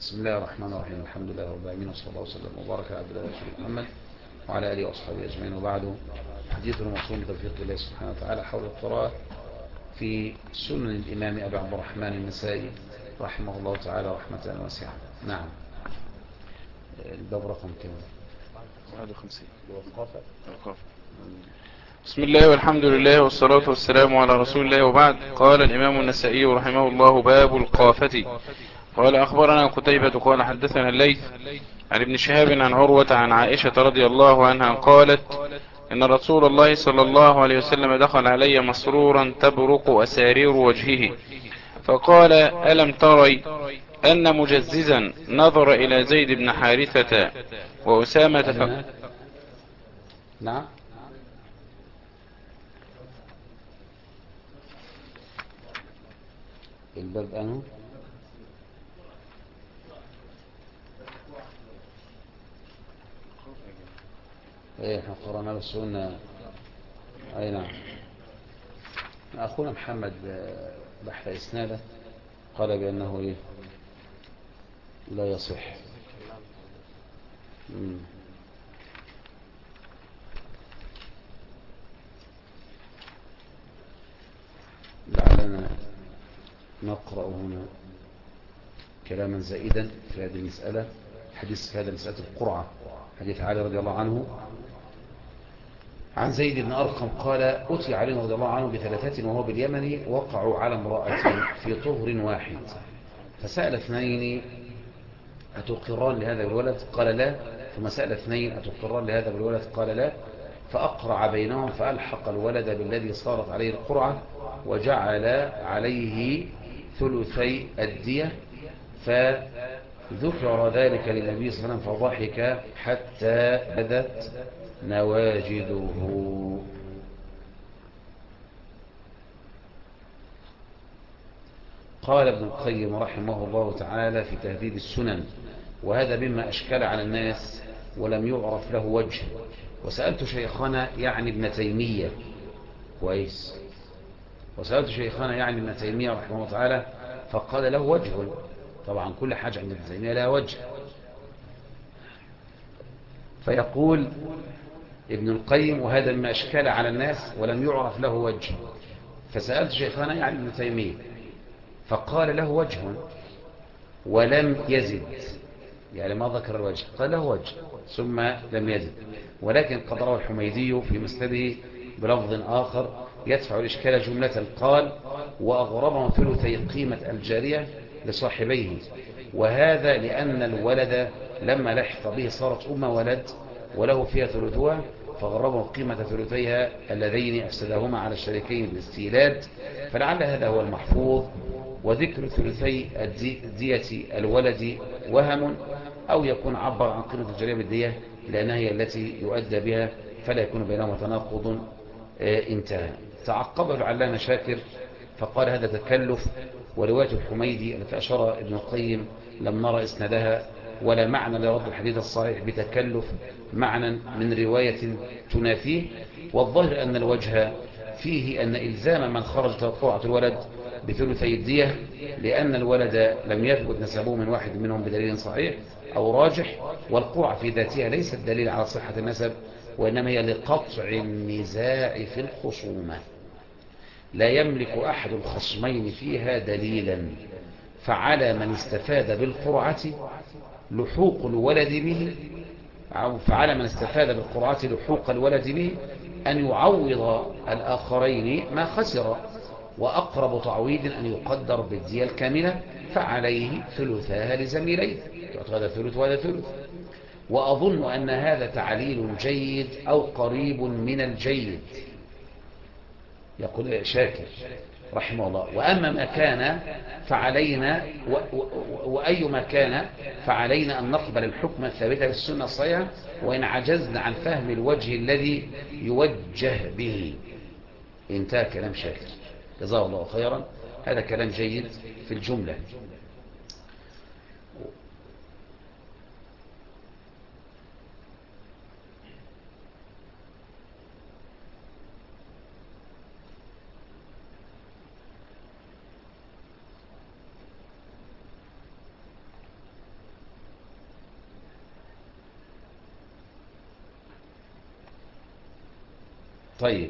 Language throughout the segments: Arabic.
بسم الله الرحمن الرحيم. الحمد لله رب العالمين، وصلى الله وسلم وبارك على عبد الله محمد وعلى آله وأصحابه أجمعين، وبعد. حديث الموصول بتوفيق الله سبحانه وتعالى حول القراءة في سنن الإمام أبي عبد الرحمن النسائي رحمه الله تعالى رحمة واسعة. نعم. الباب رقم كم؟ 51. الوقافة. بسم الله والحمد لله والصلاة والسلام على رسول الله، وبعد. قال الإمام النسائي رحمه الله: باب القافة. قال أخبرنا قتيبة قال حدثنا الليث عن ابن شهاب عن عروة عن عائشة رضي الله عنها قالت: إن رسول الله صلى الله عليه وسلم دخل علي مسرورا تبرق أسارير وجهه، فقال: ألم تري أن مجززا نظر إلى زيد بن حارثة وأسامة نعم. الباب أنه ايه احنا قرأنا بس قلنا اي نعم. اخونا محمد بحر اسناده قال بانه ايه لا يصح. لعلنا نقرأ هنا كلاما زائدا في هذه المسألة. حديث في هذا مسألة القرعة، حديث علي رضي الله عنه عن زيد بن أرقم قال: أتي علي رضي الله عنه بثلاثة وهو باليمن وقعوا على امرأة في طهر واحد، فسأل اثنين: أتقران لهذا الولد؟ قال لا. ثم سأل اثنين: أتقران لهذا الولد؟ قال لا. فأقرع بينهم فألحق الولد بالذي صارت عليه القرعة وجعل عليه ثلثي الدية، فذكر ذلك للنبي صلى الله عليه وسلم فضحك حتى بدت نواجذه. قال ابن القيم رحمه الله تعالى في تهذيب السنن: وهذا مما أشكل على الناس ولم يعرف له وجه. وسألت شيخنا يعني ابن تيمية كويس وسألت شيخنا يعني ابن تيمية رحمه الله تعالى فقال له وجه. طبعا كل حاجة عند ابن تيمية لها وجه. فيقول ابن القيم: وهذا مما أشكل على الناس ولم يعرف له وجه. فسألت شيخنا يعني ابن تيمية فقال له وجه ولم يزد، يعني ما ذكر الوجه، قال له وجه ثم لم يزد. ولكن قد روى الحميدي في مسنده بلفظ آخر يدفع الإشكال جملة، قال: وأغربهم ثلثي قيمة الجارية لصاحبيه، وهذا لأن الولد لما لحق به صارت ولد وله فيها ثلثها، فغربهم قيمة ثلثيها اللذين أفسدهما على الشريكين بالاستيلاد، فلعل هذا هو المحفوظ. وذكر ثلثي دية الولد وهم، أو يكون عبر عن قيمة الجارية بالدية لأنها هي التي يؤدى بها، فلا يكون بينهما تناقض. انتهى. تعقبه العلامة شاكر فقال: هذا تكلف، ورواية الحميدي التي أشار ابن القيم لم نرى إسنادها ولا معنى لرد الحديث الصحيح بتكلف معنى من رواية تنافيه. والظاهر أن الوجه فيه أن إلزام من خرج توقعة الولد بثلثي الدية لأن الولد لم يثبت نسبه من واحد منهم بدليل صحيح أو راجح، والقوع في ذاتها ليست دليل على صحة النسب، وإنما هي لقطع النزاع في الخصومة. لا يملك أحد الخصمين فيها دليلا، فعلى من استفاد بالقرعة لحوق الولد به، أو فعلى من استفاد بالقرعة لحوق الولد به أن يعوض الآخرين ما خسر، وأقرب تعويض أن يقدر بالدية الكاملة، فعليه ثلثاها لزميليه، هذا ثلث وهذا ثلث. وأظن أن هذا تعليل جيد أو قريب من الجيد. يقول شاكر رحمه الله: وأما ما كان فعلينا وأي ما كان فعلينا أن نقبل الحكم الثابت بالسنة الصحيحة وإن عجزنا عن فهم الوجه الذي يوجه به. انتهى كلام شاكر جزاه الله خيرا. هذا كلام جيد في الجملة. طيب،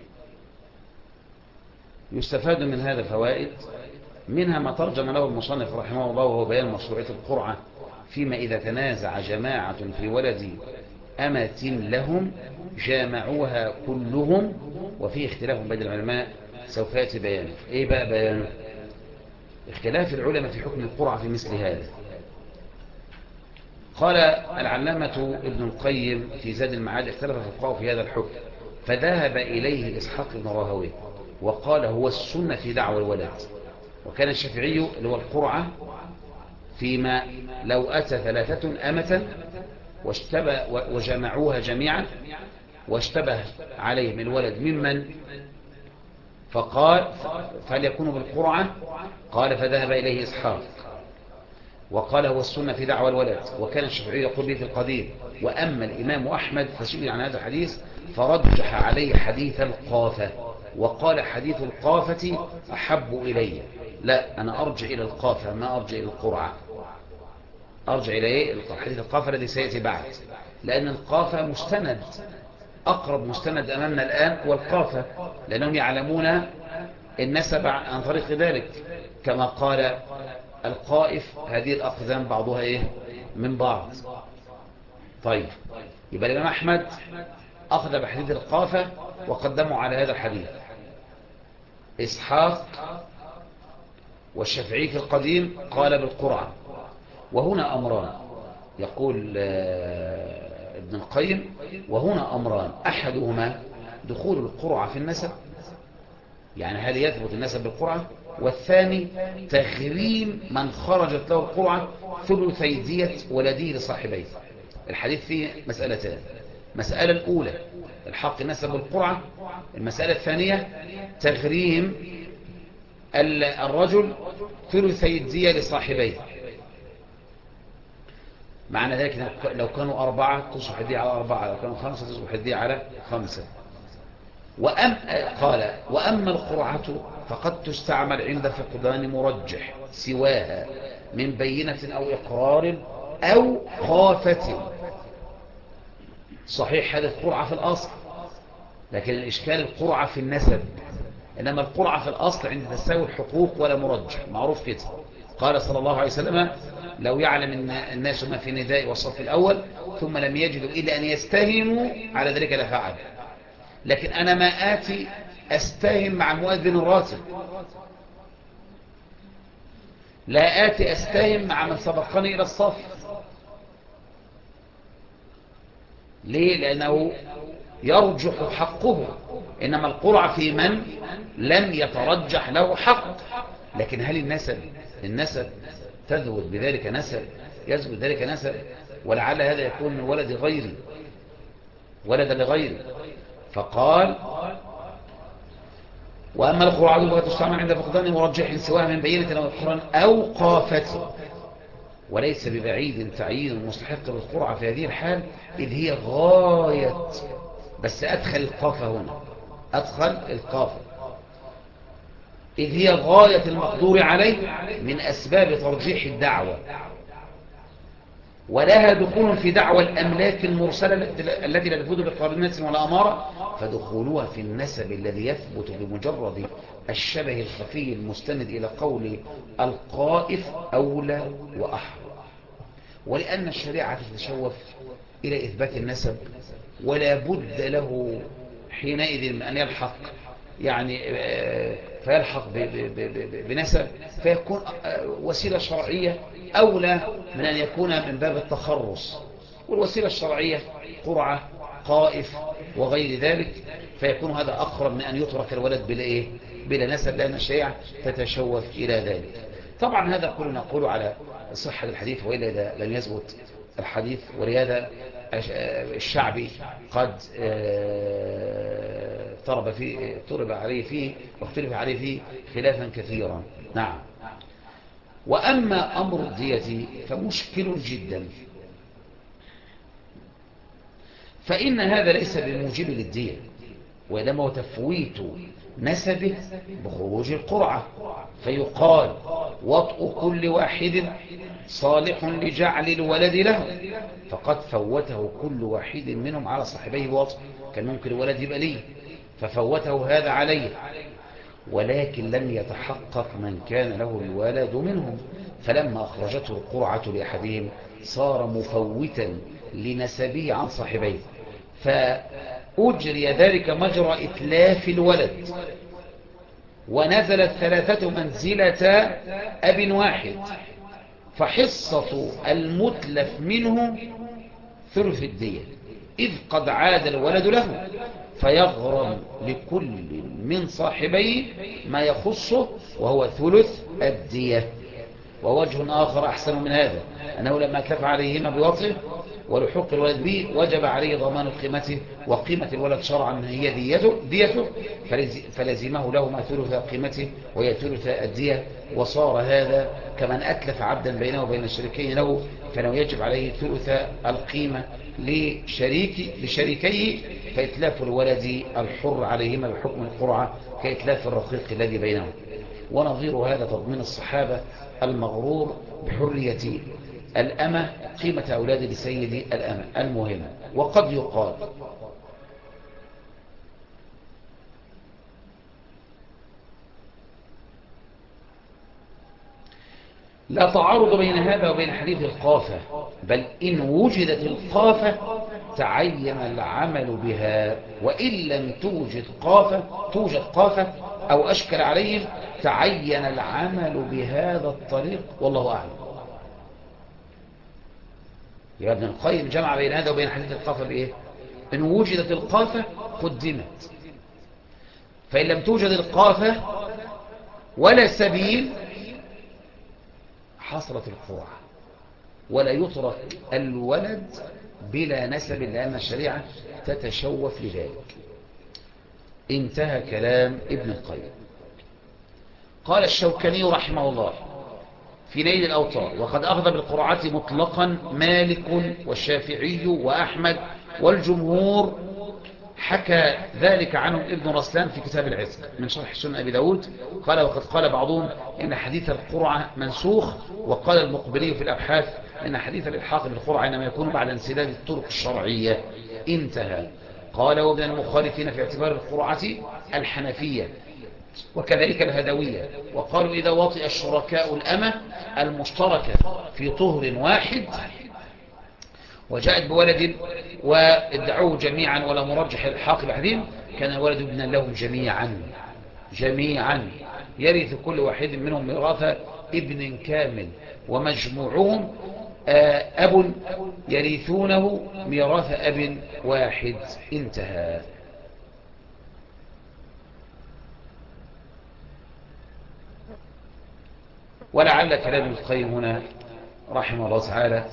يستفاد من هذا فوائد، منها ما ترجم له المصنف رحمه الله وهو بيان مشروعية القرعة فيما إذا تنازع جماعة في ولد أمة لهم جامعوها كلهم، وفيه اختلاف بين العلماء سوف يأتي بيانه. إيه بقى بيانه؟ اختلاف العلماء في حكم القرعة في مثل هذا. قال العلامة ابن القيم في زاد المعاد: اختلف الفقهاء في هذا الحكم، فذهب إليه إسحاق بن راهويه وقال هو السنة في دعوى الولد. وكان الشافعي اللي هو القرعة فيما لو أتى 3 أمة وجمعوها جميعا واشتبه عليهم الولد ممن، فقال فليكونوا بالقرعة. قال فذهب إليه إسحاق وقال هو السنة في دعوى الولد، وكان الشافعي يقول به في القديم. وأما الإمام أحمد فسئل عن هذا الحديث فرجح عليه حديث القافة، وقال حديث القافة أحب إلي. لا، أنا أرجع إلى القافة ما أرجع إلى القرعة. أرجع إلى إيه؟ حديث القافة الذي سيأتي بعد، لأن القافة مستند، أقرب مستند أمامنا الآن هو القافة، لأنهم يعلمون النسب عن طريق ذلك، كما قال القائف هذه الأقدام بعضها إيه؟ من بعض. طيب، يبقى الإمام أحمد أخذ بحديث القافة وقدموا على هذا الحديث. إسحاق والشافعي في القديم قال بالقرعة. وهنا أمران، يقول ابن القيم: وهنا أمران، أحدهما دخول القرعة في النسب، يعني هل يثبت النسب بالقرعة؟ والثاني تغريم من خرجت له القرعة ثلثي دية ولده لصاحبيه. الحديث فيه مسألتان: المسألة الأولى الحق النسب بالقرعة، المسألة الثانية تغريم الرجل ثلثي الدية لصاحبيه. معنى ذلك لو كانوا 4 تصبح الدية على 4، لو كانوا 5 تصبح الدية على 5. قال: وأما القرعة فقد تستعمل عند فقدان مرجح سواها من بينة أو إقرار أو خافة. صحيح هذه القرعة في الأصل، لكن الإشكال القرعة في النسب، إنما القرعة في الأصل عند تساوي الحقوق ولا مرجح، معروف كده. قال صلى الله عليه وسلم: لو يعلم الناس ما في نداء والصف الأول ثم لم يجدوا إلا أن يستهموا على ذلك لفعل. لكن أنا ما آتي أستهم مع المؤذن الراتب، لا آتي أستهم مع من سبقني إلى الصف. ليه؟ لأنه يرجح حقه، إنما القرعة في من لم يترجح له حق. لكن هل النسب تثبت بذلك نسب، يثبت ذلك نسب، ولعل هذا يكون من ولد غيري، ولد لغيري. فقال: وأما القرعة فتستعمل عند فقدان مرجح سواء من بينة أو إقرار أو قافة. وليس ببعيد تعيين المستحق بالقرعة في هذه الحال، إذ هي غاية، بس أدخل القافة هنا، أدخل القافة، إذ هي غاية المقدور عليه من أسباب ترجيح الدعوة، ولها دخول في دعوى الأملاك المرسلة التي لا تفوت بقرينة ولا أمارة، فدخولها في النسب الذي يثبت بمجرد الشبه الخفي المستند إلى قول القائف أولى وأحرى. ولأن الشريعة تتشوف إلى إثبات النسب، ولا بد له حينئذ من أن يلحق، يعني فيلحق بنسب، فيكون وسيلة شرعية أولى من أن يكون من باب التخرص. والوسيلة الشرعية قرعة، قائف، وغير ذلك، فيكون هذا أقرب من أن يترك الولد بلا نسب، لأن الشريعة تتشوف إلى ذلك. طبعا هذا كله نقول على صحة الحديث، وإلا إذا لم يثبت الحديث. ولهذا الشعبي قد اضطرب عليه فيه واختلف عليه فيه خلافا كثيرا. نعم. وأما أمر الدية فمشكل جدا، فإن هذا ليس بموجب للدية، وإنما هو تفويت نسبه بخروج القرعة، فيقال: وطء كل واحد صالح لجعل الولد له، فقد فوته كل واحد منهم على صاحبيه بوطء. كان ممكن الولد يبقى ليه، ففوته هذا عليه، ولكن لم يتحقق من كان له الولد منهم، فلما أخرجته القرعة لأحدهم صار مفوتا لنسبه عن صاحبيه، فأجري ذلك مجرى إتلاف الولد، ونزل الثلاثة منزلة أب واحد، فحصة المتلف منه ثلث الدية، إذ قد عاد الولد له، فيغرم لكل من صاحبيه ما يخصه وهو ثلث الدية. ووجه آخر أحسن من هذا أنه لما أتلف عليهما بوطئه ولحوق الولد به وجب عليه ضمان قيمته، وقيمة الولد شرعا هي ديته، فلزمه لهما ثلث قيمته وهي ثلث الدية، وصار هذا كمن أتلف عبدا بينه وبين الشريكين له، فإنه يجب عليه ثلث القيمة لشريكيه، فإتلاف الولد الحر عليهما بحكم القرعة كإتلاف الرقيق الذي بينهم. ونظير هذا تضمين الصحابة المغرور بحرية الأمة قيمة أولاد لسيد الأمة. المهم، وقد يقال لا تعارض بين هذا وبين حديث القافة، بل إن وجدت القافة تعين العمل بها، وإن لم توجد قافة أو أشكل عليهم تعين العمل بهذا الطريق، والله أعلم. يا ابن القيم جمع بين هذا وبين حديث القافة بإيه؟ إن وجدت القافة قدمت، فإن لم توجد القافة ولا سبيل حصلت القرعة، ولا يترك الولد بلا نسب، لأن الشريعة تتشوف لذلك. انتهى كلام ابن القيم. قال الشوكاني رحمه الله في نيل الأوطار: وقد أخذ بالقرعة مطلقا مالك والشافعي وأحمد والجمهور، حكى ذلك عنهم ابن رسلان في كتاب العتق من شرح سنن أبي داود. قال: وقد قال بعضهم إن حديث القرعة منسوخ، وقال المقبلي في الأبحاث إن حديث الإلحاق بالقرعة إنما يكون بعد انسداد الطرق الشرعية. انتهى. قال: ومن المخالفين في اعتبار القرعة الحنفية وكذلك الهدوية، وقالوا إذا وطئ الشركاء الأمة المشتركة في طهر واحد وجاءت بولد وادعوه جميعا ولا مرجح الحاق بأحدهم، كان الولد ابنا لهم جميعا يرث كل واحد منهم ميراث ابن كامل، ومجموعهم أب يرثونه ميراث أب واحد. انتهى. ولعل كلام القيم هنا رحمه الله تعالى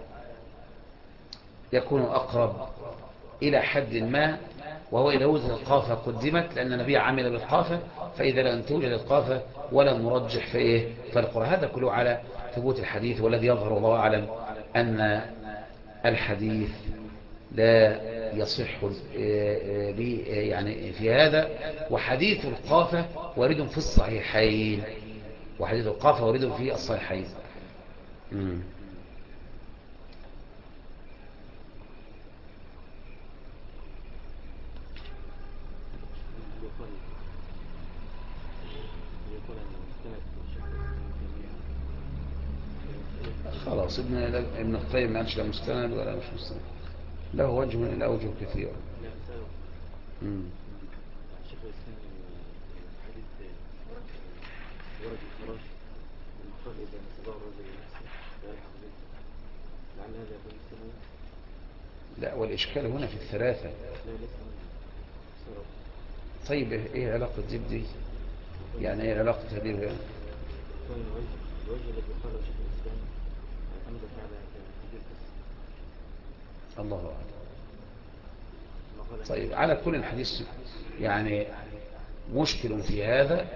يكون أقرب إلى حد ما، وهو إذا وجدت القافة قدمت، لأن النبي عمل بالقافة، فإذا لم توجد القافة ولم نرجح فإيه فالقرآن. هذا كله على ثبوت الحديث، والذي يظهر الله أعلم أن الحديث لا يصح يعني في هذا. وحديث القافة وارد في الصحيحين، خلاص. ابن القيم ما قالش لا مستند ولا مش مستند، له وجه من الأوجه كثيرة. شيخ الإسلام حديث ورد الفراش لما قال إذا نسبه الرجل لنفسه فيلحق به، لعل هذا يكون السبب. لا، والإشكال هنا في الثلاثة. لا ليس طيب إيه علاقة دي؟ يعني إيه علاقة هذه؟ الوجه الذي قاله شيخ الإسلام أمدت على كثير بس الله أعلم. طيب، على كل الحديث يعني مشكل في هذا،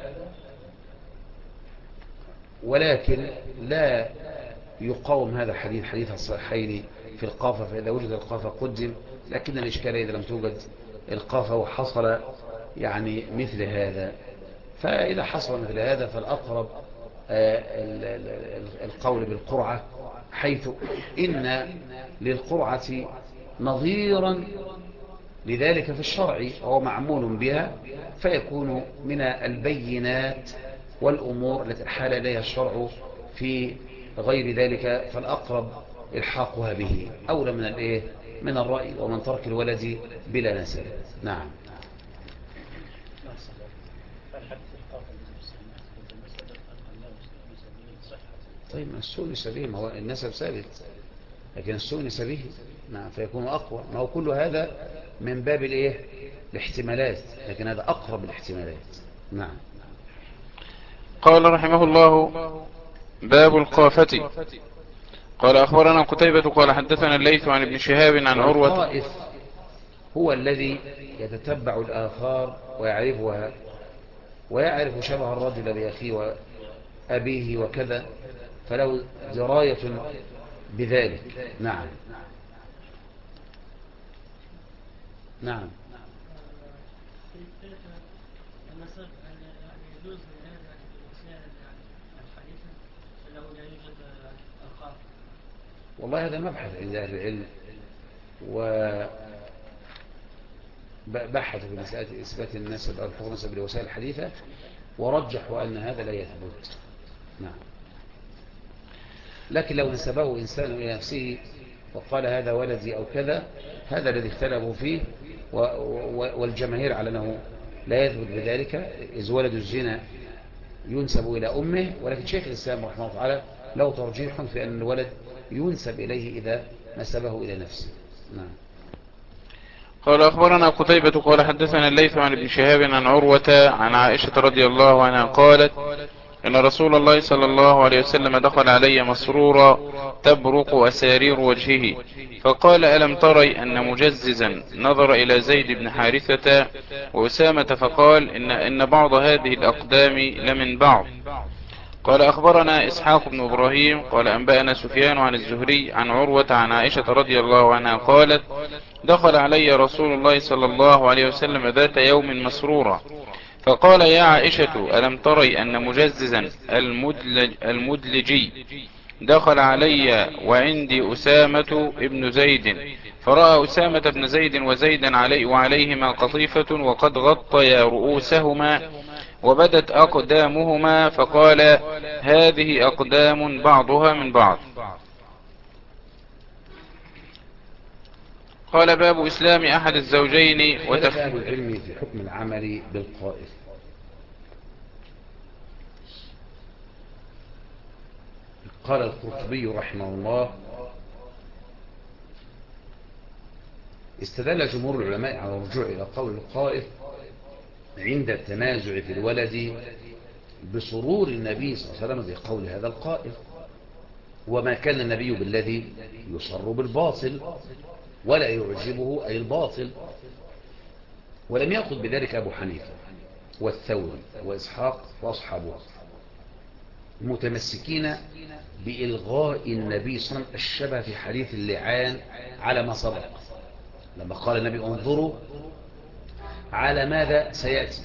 ولكن لا يقاوم هذا الحديث حديث الصحيحين في القافة، فإذا وجد القافة قدم، لكن الإشكال إذا لم توجد القافة وحصل يعني مثل هذا، فإذا حصل مثل هذا فالأقرب القول بالقرعة، حيث إن للقرعة نظيرا لذلك في الشرع هو معمول بها، فيكون من البينات والأمور التي أحال إليها الشرع. في غير ذلك فالأقرب إلحاقها به أولى من الإيه؟ من الرأي ومن ترك الولد بلا نسب. نعم. طيب السوء نسبه، ما هو النسب ثابت، لكن السوء نسبه نعم فيكون أقوى. ما هو كل هذا من باب الإيه؟ الاحتمالات، لكن هذا أقرب الاحتمالات. نعم. قال رحمه الله: باب القافة. قال أخبرنا قتيبة قال حدثنا الليث عن ابن شهاب عن عروة. والقائف هو الذي يتتبع الآثار ويعرفها، ويعرف شبه الرجل بأخيه وأبيه وكذا، فله دراية بذلك. نعم. نعم. والله هذا مبحث عند أهل العلم، وبحثوا في مسألة إثبات النسب أو الحكم النسب للوسائل الحديثة، ورجحوا أن هذا لا يثبت. نعم. لكن لو نسبه إنسان إلى نفسه وقال هذا ولدي أو كذا، هذا الذي اختلفوا فيه، والجماهير على أنه لا يثبت بذلك، إذ ولد الزنا ينسب إلى أمه، ولكن شيخ الإسلام رحمه الله تعالى له ترجيح في أن الولد ينسب إليه إذا نسبه إلى نفسه. نعم. قال أخبرنا قتيبة قال حدثنا الليث عن ابن شهاب عن عروة عن عائشة رضي الله عنها قالت: إن رسول الله صلى الله عليه وسلم دخل علي مسرورا تبرق أسارير وجهه، فقال: ألم تري أن مجززا نظر إلى زيد بن حارثة وأسامة فقال: إن بعض هذه الأقدام لمن بعض. قال أخبرنا إسحاق بن إبراهيم قال أنبأنا سفيان عن الزهري عن عروة عن عائشة رضي الله عنها قالت: دخل علي رسول الله صلى الله عليه وسلم ذات يوم مسرورا، فقال: يا عائشة، ألم تري أن مجززا المدلجي دخل علي وعندي أسامة ابن زيد، فرأى أسامة بن زيد وزيدا وعليهما قطيفة وقد غطيا رؤوسهما وبدت أقدامهما، فقال: هذه أقدام بعضها من بعض. قال: باب إسلام أحد الزوجين اختلف أهل العلم في حكم العمل بالقائف. قال القرطبي رحمه الله: استدل جمهور العلماء على الرجوع إلى قول القائف عند التنازع في الولد بسرور النبي صلى الله عليه وسلم بقول هذا القائف، وما كان النبي بالذي يصر بالباطل ولا يعجبه أي الباطل. ولم يأخذ بذلك أبو حنيفة والثوري وإسحاق وأصحابه، متمسكين بإلغاء النبي صلى الله عليه وسلم الشبه في حديث اللعان على ما سبق، لما قال النبي: انظروا على ماذا سيأتي،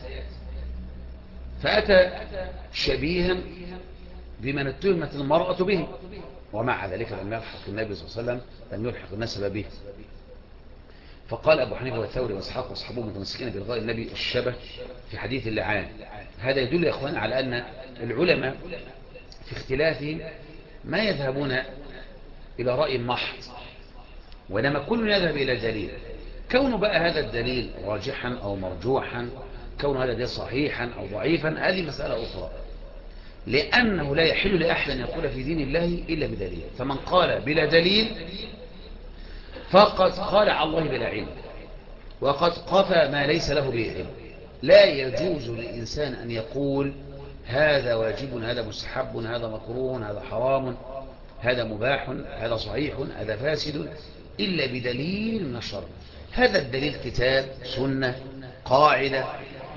فأتى شبيها بمن اتهمت المرأة به، ومع ذلك لم يلحق النبي صلى الله عليه وسلم، لم يلحق النسب به. فقال أبو حنيفة والثوري وإسحاق وأصحابه متمسكين بإلغاء النبي الشبه في حديث اللعان. هذا يدل يا إخوان على أن العلماء في اختلافهم ما يذهبون إلى رأي محض، وإنما كل يذهب إلى دليل. كون بقى هذا الدليل راجحا أو مرجوحا، كون هذا الدليل صحيحا أو ضعيفا، هذه مسألة أخرى، لأنه لا يحل لأحد أن يقول في دين الله إلا بدليل. فمن قال بلا دليل فقد قال على الله بلا علم، وقد قفى ما ليس له به علم. لا يجوز للإنسان أن يقول هذا واجب، هذا مستحب، هذا مكروه، هذا حرام، هذا مباح، هذا صحيح، هذا فاسد، إلا بدليل من الشرع. هذا الدليل كتاب، سنة، قاعدة،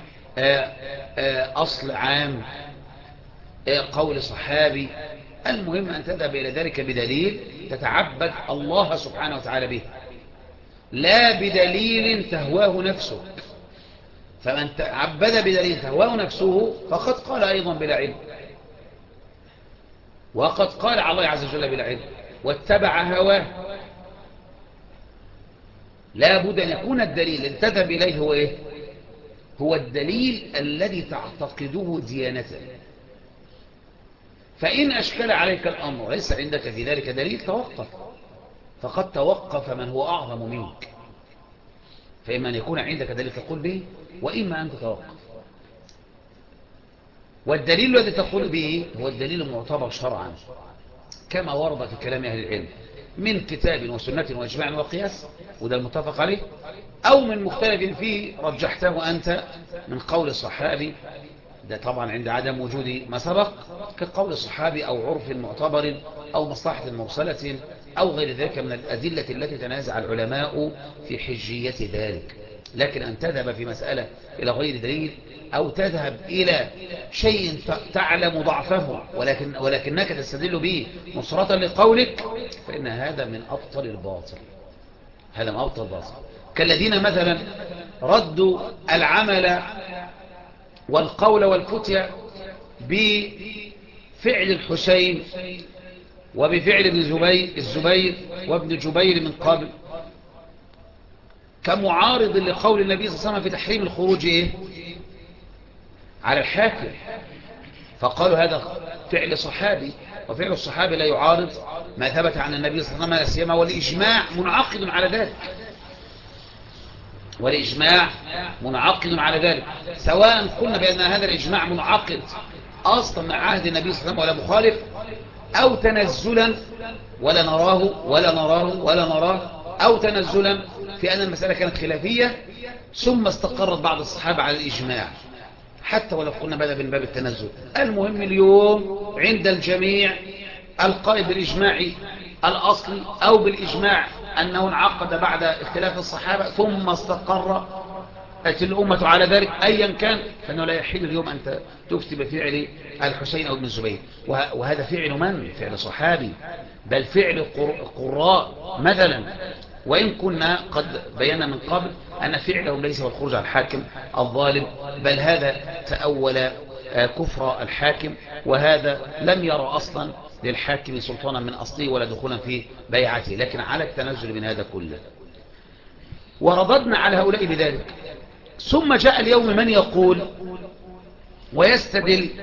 أصل عام، قول صحابي. المهم أن تذهب إلى ذلك بدليل تتعبد الله سبحانه وتعالى به، لا بدليل تهواه نفسه. فمن تعبد بدليل تهواه نفسه فقد قال أيضا بلا علم، وقد قال على الله عز وجل بلا علم، واتبع هواه. لا بد أن يكون الدليل الذي تذهب إليه هو إيه؟ هو الدليل الذي تعتقده ديانة. فإن أشكل عليك الأمر وليس عندك في ذلك دليل توقف، فقد توقف من هو أعظم منك، فإما أن يكون عندك دليل تقول به وإما أن تتوقف. والدليل الذي تقول به هو الدليل المعتبر شرعا كما ورد في كلام أهل العلم من كتاب وسنة وإجماع وقياس، وده المتفق عليه، أو من مختلف فيه رجحته أنت من قول الصحابي، ده طبعا عند عدم وجود ما سبق كقول الصحابي أو عرف معتبر أو مصلحة مرسلة أو غير ذلك من الأدلة التي تنازع العلماء في حجية ذلك. لكن أن تذهب في مسألة إلى غير دليل أو تذهب إلى شيء تعلم ضعفه ولكنك تستدل به نصرة لقولك، فإن هذا من أبطل الباطل. هذا من أبطل الباطل، كالذين مثلا ردوا العمل والقول والفتية بفعل الحسين وبفعل ابن الزبير وابن جبير من قبل كمعارض لقول النبي صلى الله عليه وسلم في تحريم الخروج إيه؟ على الحاكم، فقالوا هذا فعل صحابي، وفعل الصحابي لا يعارض ما ثبت عن النبي صلى الله عليه وسلم، لا سيما والإجماع منعقد على ذلك، والإجماع منعقد على ذلك، سواء قلنا بأن هذا الإجماع منعقد أصلا مع عهد النبي صلى الله عليه وسلم ولا مخالف، أو تنزلا ولا نراه أو تنزلا في أن المسألة كانت خلافية ثم استقرت بعض الصحابة على الإجماع، حتى ولو قلنا بدأ من باب التنزل. المهم اليوم عند الجميع القائل بالإجماع الأصلي أو بالإجماع أنه انعقد بعد اختلاف الصحابة ثم استقر الأمة على ذلك أيا كان، فإنه لا يحل اليوم أن تفتي بفعل الحسين أو ابن الزبير. وهذا فعل من؟ فعل صحابي، بل فعل قراء مثلا، وإن كنا قد بينا من قبل أن فعلهم ليس هو الخروج على الحاكم الظالم، بل هذا تأول كفر الحاكم، وهذا لم يرى أصلا للحاكم سلطانا من أصله ولا دخولا في بيعته، لكن على التنزل من هذا كله. ورددنا على هؤلاء بذلك. ثم جاء اليوم من يقول ويستدل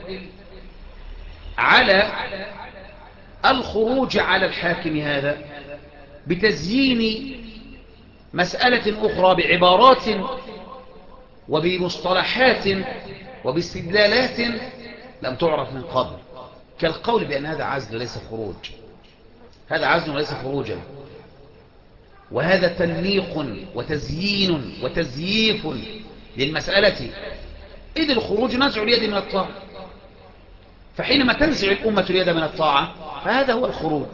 على الخروج على الحاكم هذا بتزيين مسألة أخرى بعبارات وبمصطلحات وباستدلالات لم تعرف من قبل، كالقول بأن هذا عزل ليس خروج، هذا عزل وليس خروجا، وهذا تنميق وتزيين وتزييف للمسألة، إذ الخروج نزع اليد من الطاعة، فحينما تنزع الأمة اليد من الطاعة فهذا هو الخروج.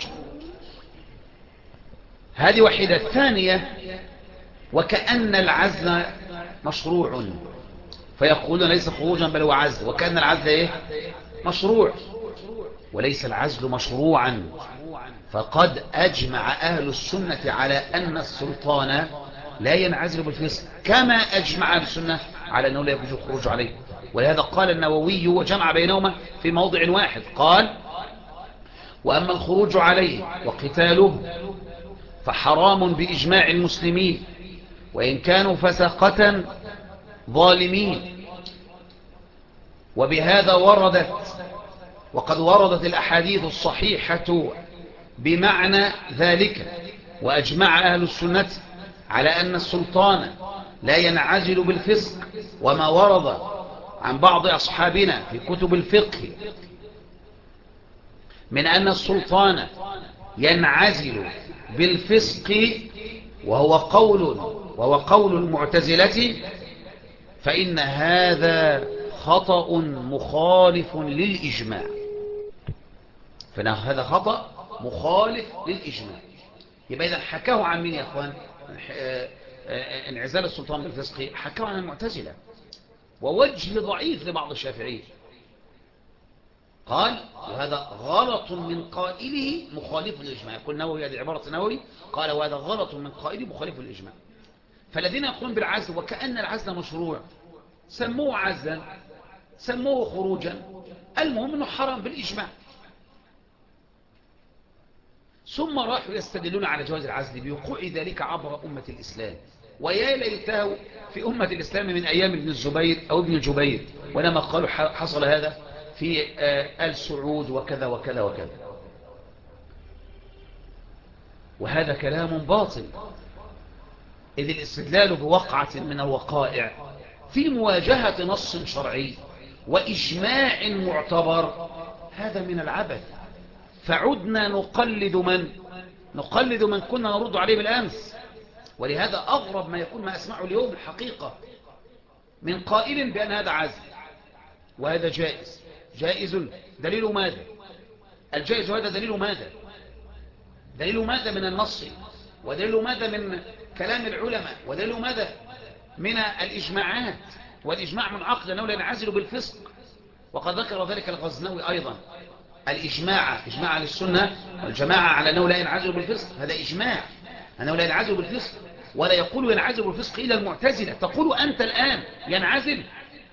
هذه واحدة. الثانية وكأن العزل مشروع، فيقولون ليس خروجا بل هو عزل، وكأن العزل إيه؟ مشروع، وليس العزل مشروعا. فقد أجمع أهل السنة على أن السلطان لا ينعزل بالفسق، كما أجمع أهل السنة على أنه لا يجوز الخروج عليه. ولهذا قال النووي وجمع بينهما في موضع واحد، قال وأما الخروج عليه وقتاله فحرام بإجماع المسلمين وإن كانوا فسقة ظالمين. وبهذا وقد وردت الأحاديث الصحيحة بمعنى ذلك، وأجمع أهل السنة على أن السلطان لا ينعزل بالفسق، وما ورد عن بعض أصحابنا في كتب الفقه من أن السلطان ينعزل بالفسق وهو قول المعتزلة، فإن هذا خطأ مخالف للإجماع، فإن هذا خطأ مخالف للإجماع. يبقى إذا حكاه عن مين يا أخوان؟ انعزال السلطان بالفسق حكاه عن المعتزلة، ووجه ضعيف لبعض الشافعية، قال وهذا غلط من قائله مخالف للإجماع. يقول نووي، هذه عبارة نووي، قال وهذا غلط من قائله مخالف للإجماع. فالذين يقولون بالعزل وكأن العزل مشروع سموه عزلا سموه خروجا، المهم أنه حرام بالإجماع. ثم راحوا يستدلون على جواز العزل بوقوع ذلك عبر أمة الإسلام، ويا ليته في أمة الإسلام من أيام ابن الزبير أو ابن الجبير، ولما قالوا حصل هذا في آل سعود وكذا وكذا وكذا. وهذا كلام باطل، إذ الاستدلال بوقعة من الوقائع في مواجهة نص شرعي وإجماع معتبر هذا من العبث. فعدنا نقلد من كنا نرد عليه بالأمس. ولهذا أغرب ما يكون ما أسمعه اليوم الحقيقة من قائل بأن هذا عزل وهذا جائز. دليل ماذا؟ الجائز هذا دليل ماذا؟ دليل ماذا من النص؟ ودليل ماذا من كلام العلماء؟ ودليل ماذا من الإجماعات؟ والإجماع منعقد أنه لا ينعزل بالفسق، وقد ذكر ذلك الغزنوي أيضا. إجماع للسنة والجماعة على أنه لا ينعزل بالفسق، هذا إجماع أنه لا ينعزل بالفسق، ولا يقول ينعزل بالفسق إلا المعتزلة. تقول أنت الآن ينعزل؟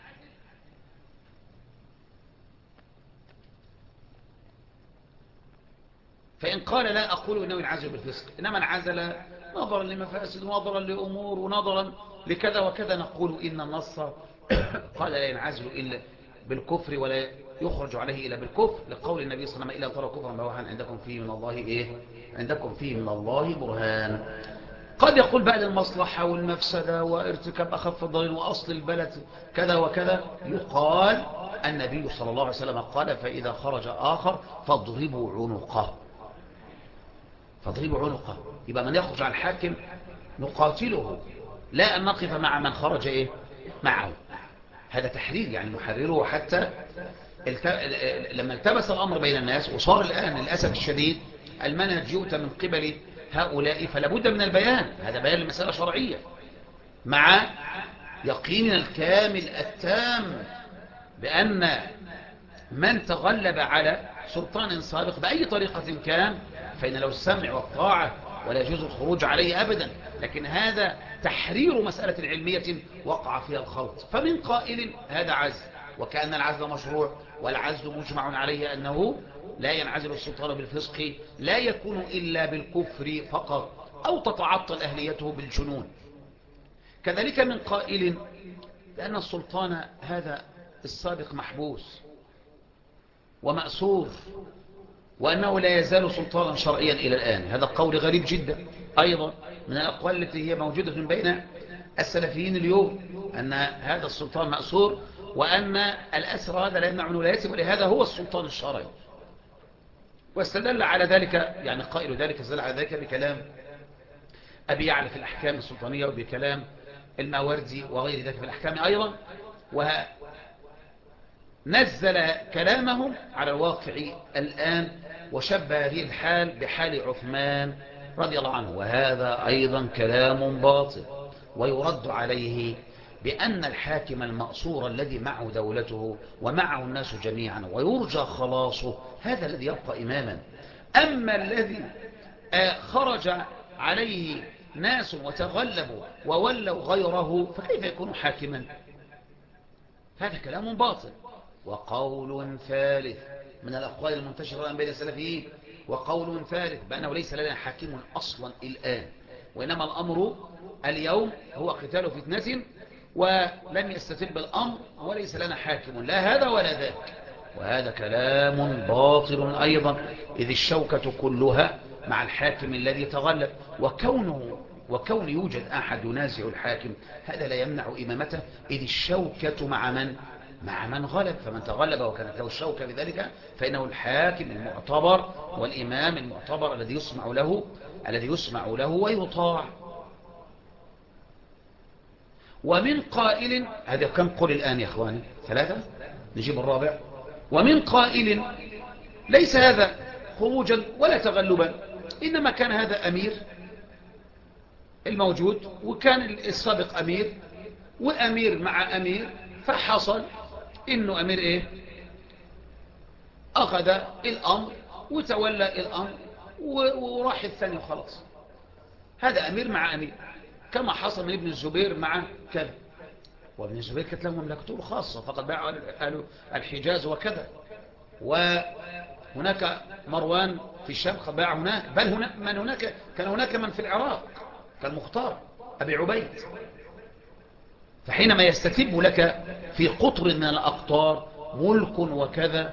فإن قال لا أقول إنه ينعزل بالفسق، إنما انعزل نظرا لمفاسد ونظرا لأمور ونظرا لكذا وكذا، نقول إن النص قال لا ينعزل إلا بالكفر ولا يخرج عليه إلا بالكفر، لقول النبي صلى الله عليه وسلم إلا ترى كفرا بواحا عندكم فيه من الله عندكم فيه من الله برهان. قد يقول بعد المصلحة والمفسدة وارتكاب أخف الضرر وأصل البلد كذا وكذا، يقال النبي صلى الله عليه وسلم قال فإذا خرج آخر فاضربوا عنقه. يبقى من يخرج عن الحاكم نقاتله، لا أن نقف مع من خرج معه. هذا تحرير، يعني نحرره حتى لما التبس الأمر بين الناس وصار الآن للأسف الشديد المنهج يؤتى من قبل هؤلاء، فلا بد من البيان. هذا بيان لمسألة شرعية مع يقيننا الكامل التام بأن من تغلب على سلطان سابق بأي طريقة كان فإن له السمع والطاعة ولا يجوز الخروج عليه أبدا. لكن هذا تحرير مسألة علمية وقع فيها الخلط. فمن قائل هذا عزل وكأن العزل مشروع، والعزل مجمع عليه أنه لا ينعزل السلطان بالفسق، لا يكون إلا بالكفر فقط، أو تتعطل أهليته بالجنون. كذلك من قائل بأن السلطان هذا السابق محبوس ومأسور، وأنه لا يزال سلطانا شرعيا إلى الآن. هذا قول غريب جدا أيضا من الأقوال التي هي موجودة من بين السلفيين اليوم، أن هذا السلطان مأسور وأن الأسر هذا لا يمنع من ولايته، ولهذا هو السلطان الشرعي. واستدل على ذلك، يعني قائل ذلك استدل على ذلك بكلام أبي يعلى في الأحكام السلطانية، وبكلام الماوردي وغير ذلك في الأحكام أيضا، ونزل كلامهم على الواقع الآن وشبه هذه الحال بحال عثمان رضي الله عنه. وهذا أيضا كلام باطل، ويرد عليه بأن الحاكم المأسور الذي معه دولته ومعه الناس جميعا ويرجى خلاصه هذا الذي يبقى إماما. أما الذي خرج عليه ناس وتغلبوا وولوا غيره فكيف يكون حاكما؟ هذا كلام باطل. وقول ثالث من الأقوال المنتشرة الآن بين السلفيين، وقول ثالث بأنه ليس لنا حاكم أصلا الآن، وإنما الأمر اليوم هو قتال فتنة ولم يستتب الأمر وليس لنا حاكم لا هذا ولا ذاك. وهذا كلام باطل أيضا، إذ الشوكة كلها مع الحاكم الذي تغلب، وكون يوجد أحد ينازع الحاكم هذا لا يمنع إمامته، إذ الشوكة مع من غلب. فمن تغلب وكانت له الشوكة بذلك فإنه الحاكم المعتبر والإمام المعتبر الذي يسمع له ويطاع. ومن قائل، هذا كم قول الآن يا أخواني؟ 3، نجيب الرابع. ومن قائل ليس هذا خروجا ولا تغلبا، إنما كان هذا أمير الموجود وكان السابق أمير وأمير مع أمير، فحصل إنه أمير أخذ الأمر وتولى الأمر وراح الثاني وخلاص. هذا أمير مع أمير، كما حصل من ابن الزبير مع كذا. وابن الزبير كانت له مملكته الخاصة فقد باعوا أهل الحجاز وكذا، هناك مروان في الشام باع هناك، بل هناك كان هناك من في العراق كالمختار أبي عبيد. فحينما يستتب لك في قطر من الأقطار ملك وكذا،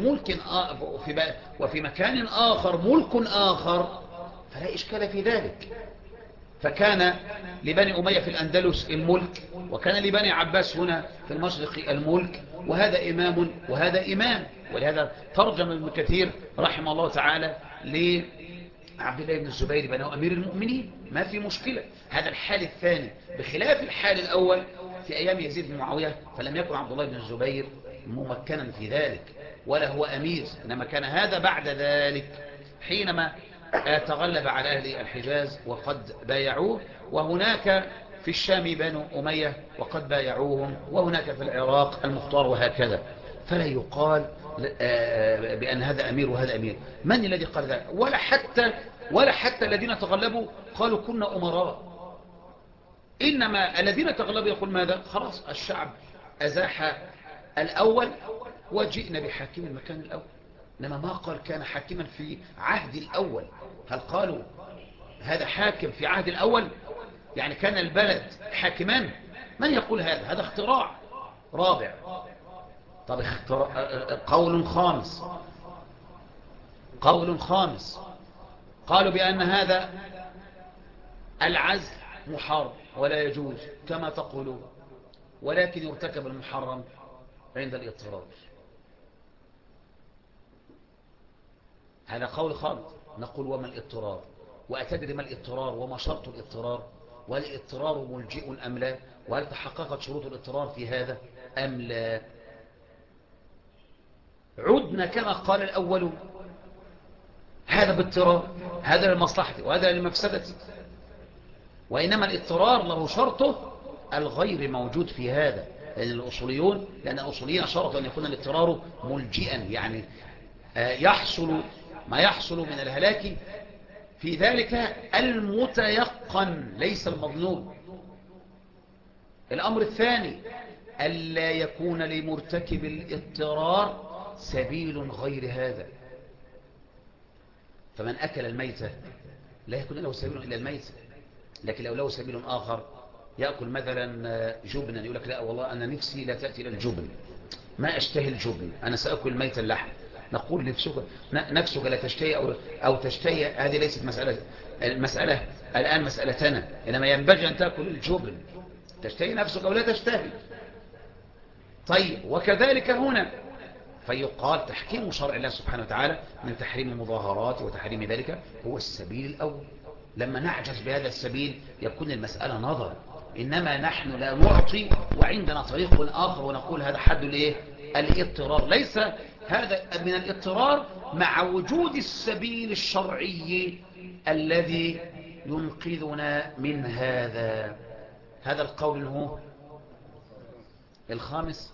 وفي مكان آخر ملك آخر، فلا إشكال في ذلك. فكان لبني أمية في الأندلس الملك، وكان لبني عباس هنا في المشرق الملك، وهذا إمام وهذا إمام. ولهذا ترجم ابن كثير رحمه الله تعالى لعبد الله بن الزبير بأنه أمير المؤمنين، ما في مشكلة. هذا الحال الثاني، بخلاف الحال الأول في أيام يزيد بن معاوية، فلم يكن عبد الله بن الزبير ممكنا في ذلك ولا هو أمير، إنما كان هذا بعد ذلك حينما تغلب على أهل الحجاز وقد بايعوه، وهناك في الشام بنو أمية وقد بايعوهم، وهناك في العراق المختار، وهكذا. فلا يقال بأن هذا أمير وهذا أمير. من الذي قال ذلك؟ ولا حتى الذين تغلبوا قالوا كنا أمراء. إنما الذين تغلبوا يقول ماذا؟ خلاص الشعب أزاح الأول وجئنا بحاكم المكان الأول. إنما ما قال كان حاكما في عهد الأول. هل قالوا هذا حاكم في عهد الأول؟ يعني كان البلد حاكمان؟ من يقول هذا؟ هذا اختراع رابع. طب قول خامس قالوا بأن هذا العزل محرم ولا يجوز كما تقولون، ولكن يرتكب المحرم عند الاضطرار. هذا قول خامس. نقول وما الاضطرار؟ وأتدري ما الاضطرار وما شرط الاضطرار؟ وهل الاضطرار ملجئ أم لا؟ وهل تحققت شروط الاضطرار في هذا أم لا؟ عدنا كما قال الأول، هذا باضطرار، هذا لمصلحتي وهذا لمفسدتي. وإنما الاضطرار له شرطه الغير موجود في هذا، لأن الأصوليين شرطوا أن يكون الاضطرار ملجئا، يعني يحصل ما يحصل من الهلاك في ذلك المتيقن ليس المظنون. الأمر الثاني ألا يكون لمرتكب الاضطرار سبيل غير هذا. فمن أكل الميتة لا يكون له سبيل إلا الميتة، لكن لو له سبيل آخر يأكل مثلا جبنا، يقول لك لا والله أنا نفسي لا تأتي إلى الجبن، ما أشتهي الجبن، أنا سأكل ميت اللحم. نقول نفسك لا تشتهي أو تشتهي، هذه ليست المسألة الآن مسألتنا، إنما ينبغي أن تأكل الجبن، تشتهي نفسك أو لا تشتهي. طيب وكذلك هنا، فيقال تحكيم شرع الله سبحانه وتعالى من تحريم المظاهرات وتحريم ذلك هو السبيل الأول. لما نعجز بهذا السبيل يكون المسألة نظر، إنما نحن لا نعطي وعندنا طريق آخر ونقول هذا حد الاضطرار. ليس هذا من الاضطرار مع وجود السبيل الشرعي الذي ينقذنا من هذا. هذا القول هو الخامس.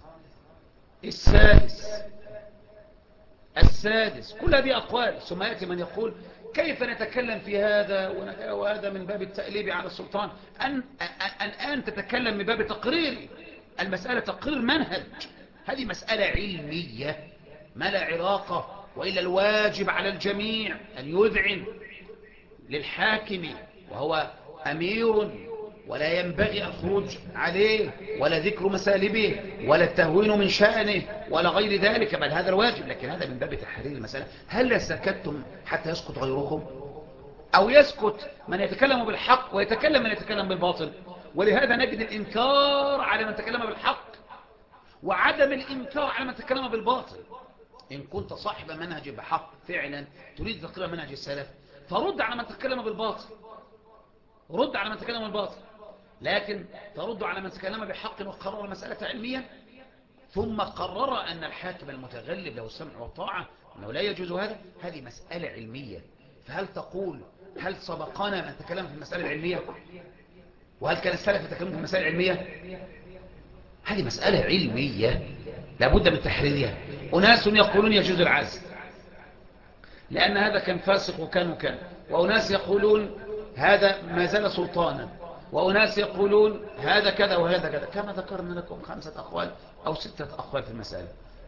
السادس كل هذه أقوال، ثم يأتي من يقول كيف نتكلم في هذا وهذا من باب التأليب على السلطان. الآن تتكلم من باب تقرير المسألة، تقرير منهج. هذه مسألة علمية ما لا علاقة، وإلا الواجب على الجميع أن يذعن للحاكم وهو أمير، ولا ينبغي الخروج عليه ولا ذكر مسالبه ولا التهوين من شأنه ولا غير ذلك، بل هذا الواجب. لكن هذا من باب تحرير المسألة. هل سكتتم حتى يسكت غيركم، أو يسكت من يتكلم بالحق ويتكلم من يتكلم بالباطل؟ ولهذا نجد الإنكار على من تكلم بالحق وعدم الإنكار على من تكلم بالباطل. إن كنت صاحب منهج بحق فعلا تريد تقرير منهج السلف، فرد على من تكلم بالباطل، رد على من تكلم بالباطل، لكن ترد على من تكلم بحق وقرر المسألة علميا، ثم قرر أن الحاكم المتغلب له السمع والطاعة أنه لا يجوز هذا. هذه مسألة علمية. فهل تقول هل سبقنا من تكلم في المسألة العلمية؟ وهل كان السلف يتكلم في المسألة العلمية؟ هذه مسألة علمية لابد من تحريرها. أناس يقولون يجوز العزل لأن هذا كان فاسق وكان، وأناس يقولون هذا ما زال سلطانا، وأناس يقولون هذا كذا وهذا كذا، كما ذكرنا لكم 5 أقوال أو 6 أقوال في المسألة.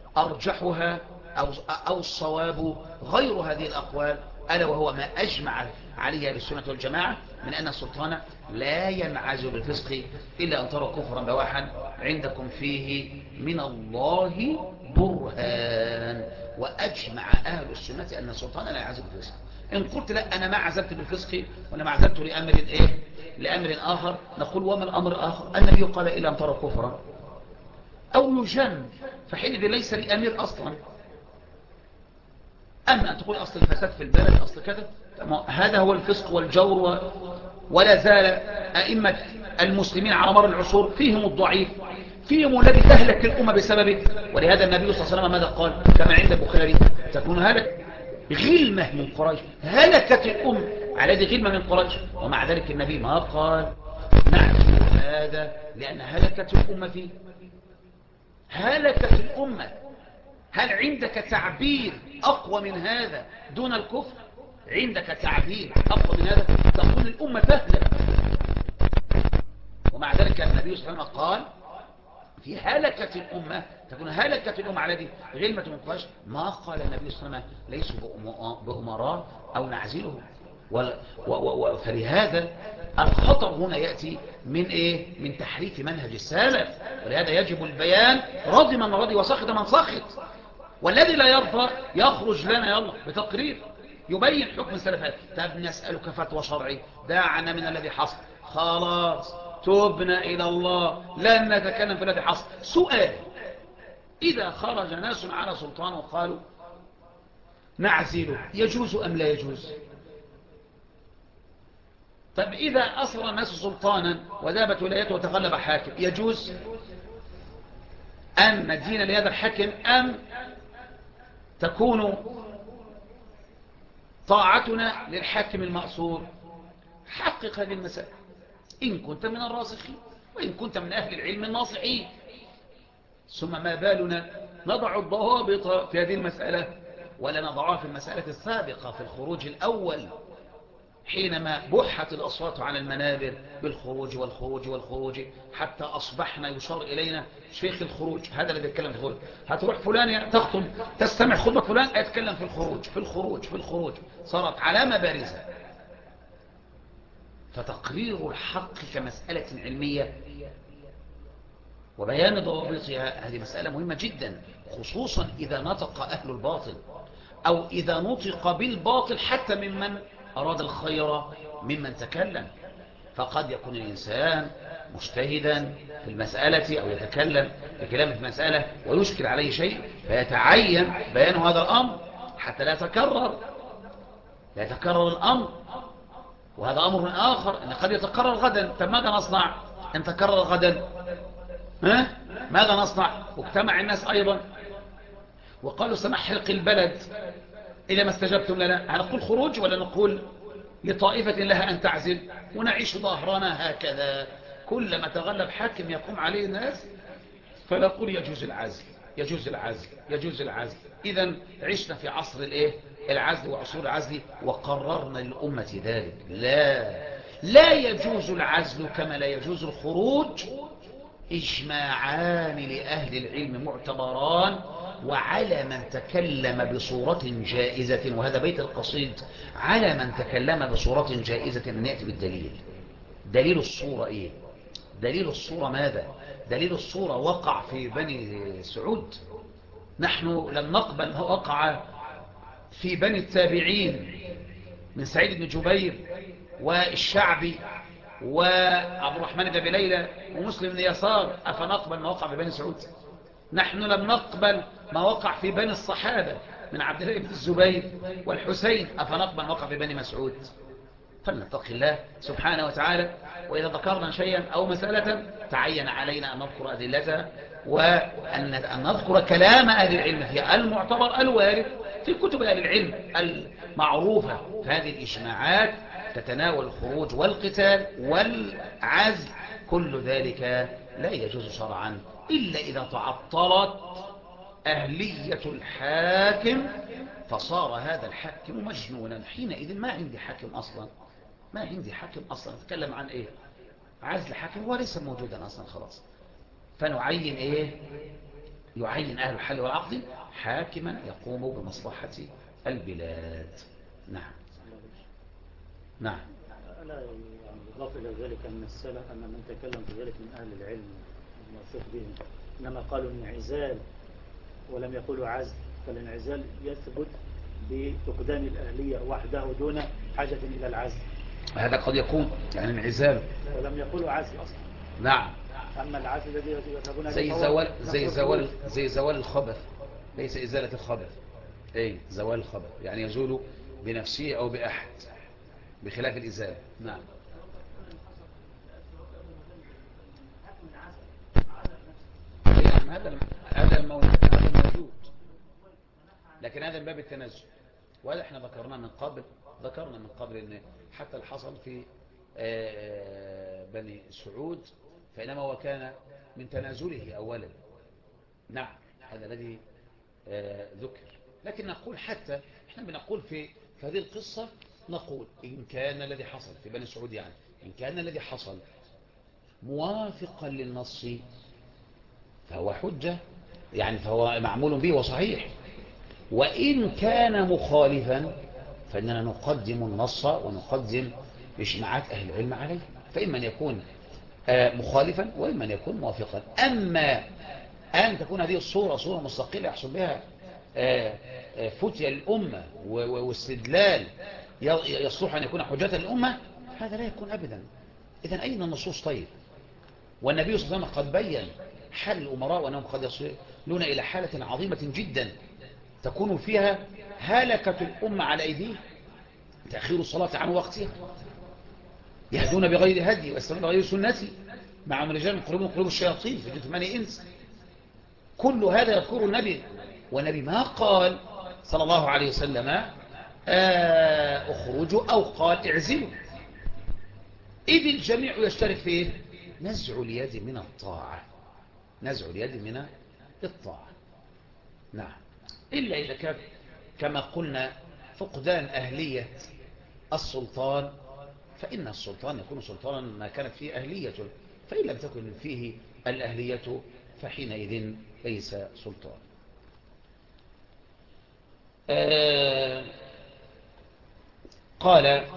أرجحها أو الصواب غير هذه الأقوال، ألا وهو ما أجمع عليه بالسنة والجماعة من أن السلطان لا ينعزل بالفسق إلا أن ترى كفرا بواحا عندكم فيه من الله برهان. وأجمع أهل السنة أن السلطان لا ينعزل بالفسق. إن قلت لا أنا ما عزلت بالفسق وأنا ما عزلت لأمر آخر، نقول وما الأمر الآخر؟ النبي قال إلا أن ترى كفرا أو يجن، فحينئذ ليس لأمير أصلا. أما أن تقول أصل الفساد في البلد أصل كذا، هذا هو الفسق والجور. ولا زال أئمة المسلمين على مر العصور فيهم الضعيف، فيهم الذي تهلك الأمة بسببه. ولهذا النبي صلى الله عليه وسلم ماذا قال كما عند البخاري؟ تكون هلك غلمة من قريش، هلكت الأمة على يد غلمة من قريش. ومع ذلك النبي ما قال نعلم هذا لأن هلكت الأمة فيه، هلكت الأمة. هل عندك تعبير أقوى من هذا دون الكفر؟ عندك تعبير أقوى من هذا؟ تقول الأمة تهلك. ومع ذلك النبي صلى الله عليه وسلم قال في هلكة الأمة، تكون هلكة الأمة على دي غلمة من قريش. ما قال النبي صلى الله عليه وسلم ليسوا بأمراء أو نعزلهم. فلهذا الخطر هنا يأتي من إيه؟ من تحريف منهج السلف. ولهذا يجب البيان، رضي من رضي وسخط من سخط. والذي لا يرضى يخرج لنا يلا بتقرير يبين حكم السلف. طب نسألك فتوى شرعي، دعنا من الذي حصل، خلاص تبنا إلى الله، لن نتكلم في الذي حصل. سؤال: إذا خرج ناس على سلطان وقالوا نعزله، يجوز أم لا يجوز؟ طب إذا أصر الناس سلطانا وذابت ولايته وتغلب حاكم، يجوز أن ندين لهذا الحاكم أم تكون طاعتنا للحاكم المأصور؟ حقق هذه المسألة إن كنت من الراسخين وإن كنت من أهل العلم الناصحين. ثم ما بالنا نضع الضوابط في هذه المسألة ولا نضعها في المسألة السابقة في الخروج الأول، حينما بحت الأصوات على المنابر بالخروج والخروج والخروج حتى أصبحنا يشار إلينا شيخ الخروج، هذا الذي يتكلم في الخروج. هتروح فلان تخطب تستمع خطبة فلان يتكلم في الخروج في الخروج في الخروج، صارت علامة بارزة. فتقرير الحق كمسألة علمية وبيان ضوابطها هذه مسألة مهمة جدا، خصوصا إذا نطق أهل الباطل أو إذا نطق بالباطل حتى ممن أراد الخير ممن تكلم. فقد يكون الإنسان مجتهدا في المسألة أو يتكلم بكلام في المسألة ويشكل عليه شيء، فيتعين بيان هذا الأمر حتى لا يتكرر الأمر. وهذا أمر آخر أن قد يتكرر غدا. طب ماذا نصنع إن تكرر غدا؟ ماذا نصنع؟ واجتمع الناس أيضا وقالوا سنحرق البلد إذا ما استجبتم لنا، هنقول خروج ولا نقول لطائفة لها أن تعزل ونعيش ظهرنا هكذا؟ كلما تغلب حاكم يقوم عليه الناس فنقول يجوز العزل يجوز العزل يجوز العزل. إذن عشنا في عصر العزل وعصور العزل وقررنا للأمة ذلك. لا يجوز العزل كما لا يجوز الخروج. إجماعان لأهل العلم معتبران، وعلى من تكلم بصورة جائزة، وهذا بيت القصيد، على من تكلم بصورة جائزة أن يأتي بالدليل. دليل الصورة إيه؟ دليل الصورة ماذا؟ دليل الصورة وقع في بني سعود. نحن لم نقبل ما وقع في بني التابعين من سعيد بن جبير والشعبي وعبد الرحمن بن أبي ليلى ومسلم بن يسار، أفنقبل ما وقع في بني سعود؟ نحن لم نقبل ما وقع في بني الصحابة من عبد الله بن الزبير والحسين، أفنقبل ما وقع في بني مسعود؟ فلنتق الله سبحانه وتعالى. وإذا ذكرنا شيئا أو مسألة تعين علينا أن نذكر أدلتها وأن نذكر كلام أهل العلم في المعتبر الوارد في كتب أهل العلم المعروفة. فهذه الإجماعات تتناول الخروج والقتال والعزل، كل ذلك لا يجوز شرعا إلا إذا تعطلت أهلية الحاكم فصار هذا الحاكم مجنونا. حينئذ ما عندي حاكم أصلا، ما عندي حاكم أصلا. أتكلم عن إيه؟ عزل حاكم هو ليس موجودا أصلا، خلاص. فنعين إيه؟ يعين أهل الحل والعقد حاكما يقوم بمصلحة البلاد. نعم. نعم. ألا يعني إضافة إلى ذلك أن السلف أن من تكلم في ذلك من أهل العلم الموثوق بهم إنما قالوا انعزال ولم يقولوا عزل، فالانعزال يثبت بفقدان الأهلية وحده دون حاجة إلى العزل. هذا قد يكون يعني انعزال، ولم يقولوا عزل أصلا. نعم، أما العزل الذي يذهبون زي فهو زوال نقل زي زوال الخبث، ليس إزالة الخبث، أي زوال الخبث يعني يزول بنفسه أو بأحد بخلاف الإزالة. نعم. نعم، هذا الموجود، لكن هذا من باب التنزل، وهذا احنا ذكرنا من قبل ان حتى الحصل في بني سعود فإنما هو كان من تنازله أولا. نعم، هذا الذي ذكر. لكن نقول حتى احنا بنقول في هذه القصة، نقول إن كان الذي حصل في بني سعود، يعني إن كان الذي حصل موافقا للنص فهو حجة، يعني فهو معمول به وصحيح. وإن كان مخالفا فإننا نقدم النص ونقدم إجماعات أهل العلم عليه، فإما أن يكون مخالفا وإما أن يكون موافقا. أما أن تكون هذه الصورة صورة مستقلة يحصل بها فتية للأمة واستدلال يصلح أن يكون حجة للأمة، هذا لا يكون أبدا. إذن أين النصوص؟ طيب، والنبي صلى الله عليه وسلم قد بين حال الأمراء وأنهم قد يصلون إلى حالة عظيمة جدا تكون فيها هلكة الأمة على أيديه، تأخير الصلاة عن وقتها، يهدون بغير هدي ويستمعون بغير سنتي، معهم رجال قلوبهم قلوب الشياطين في جثمان إنس. كل هذا يذكره النبي، والنبي ما قال صلى الله عليه وسلم اخرجوا أو قال اعزلوا، إذ الجميع يشترك فيه نزع اليد من الطاعة، نزع اليد من الطاعة. نعم، إلا إذا كان كما قلنا فقدان أهلية السلطان، فإن السلطان يكون سلطانا ما كانت فيه أهلية، فإن لم تكن فيه الأهلية فحينئذ ليس سلطان. قال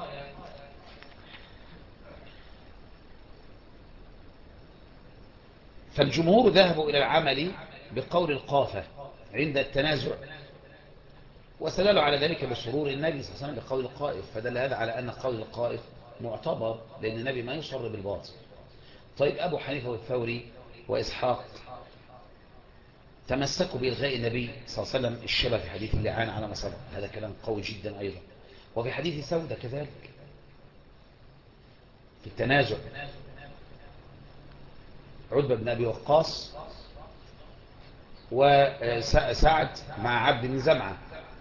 فالجمهور ذهبوا إلى العمل بقول القافة عند التنازع، واستدلوا على ذلك بسرور النبي صلى الله عليه وسلم بقول القائف، فدل هذا على أن قول القائف معتبر، لأن النبي ما يصر بالباطل. طيب، أبو حنيفة والثوري وإسحاق تمسكوا بإلغاء النبي صلى الله عليه وسلم الشبه في حديث اللعان على ما سبق، هذا كلام قوي جدا أيضا. وفي حديث سودة كذلك في التنازع، عتبة بن أبي وقاص وسعد مع عبد بن زمعة،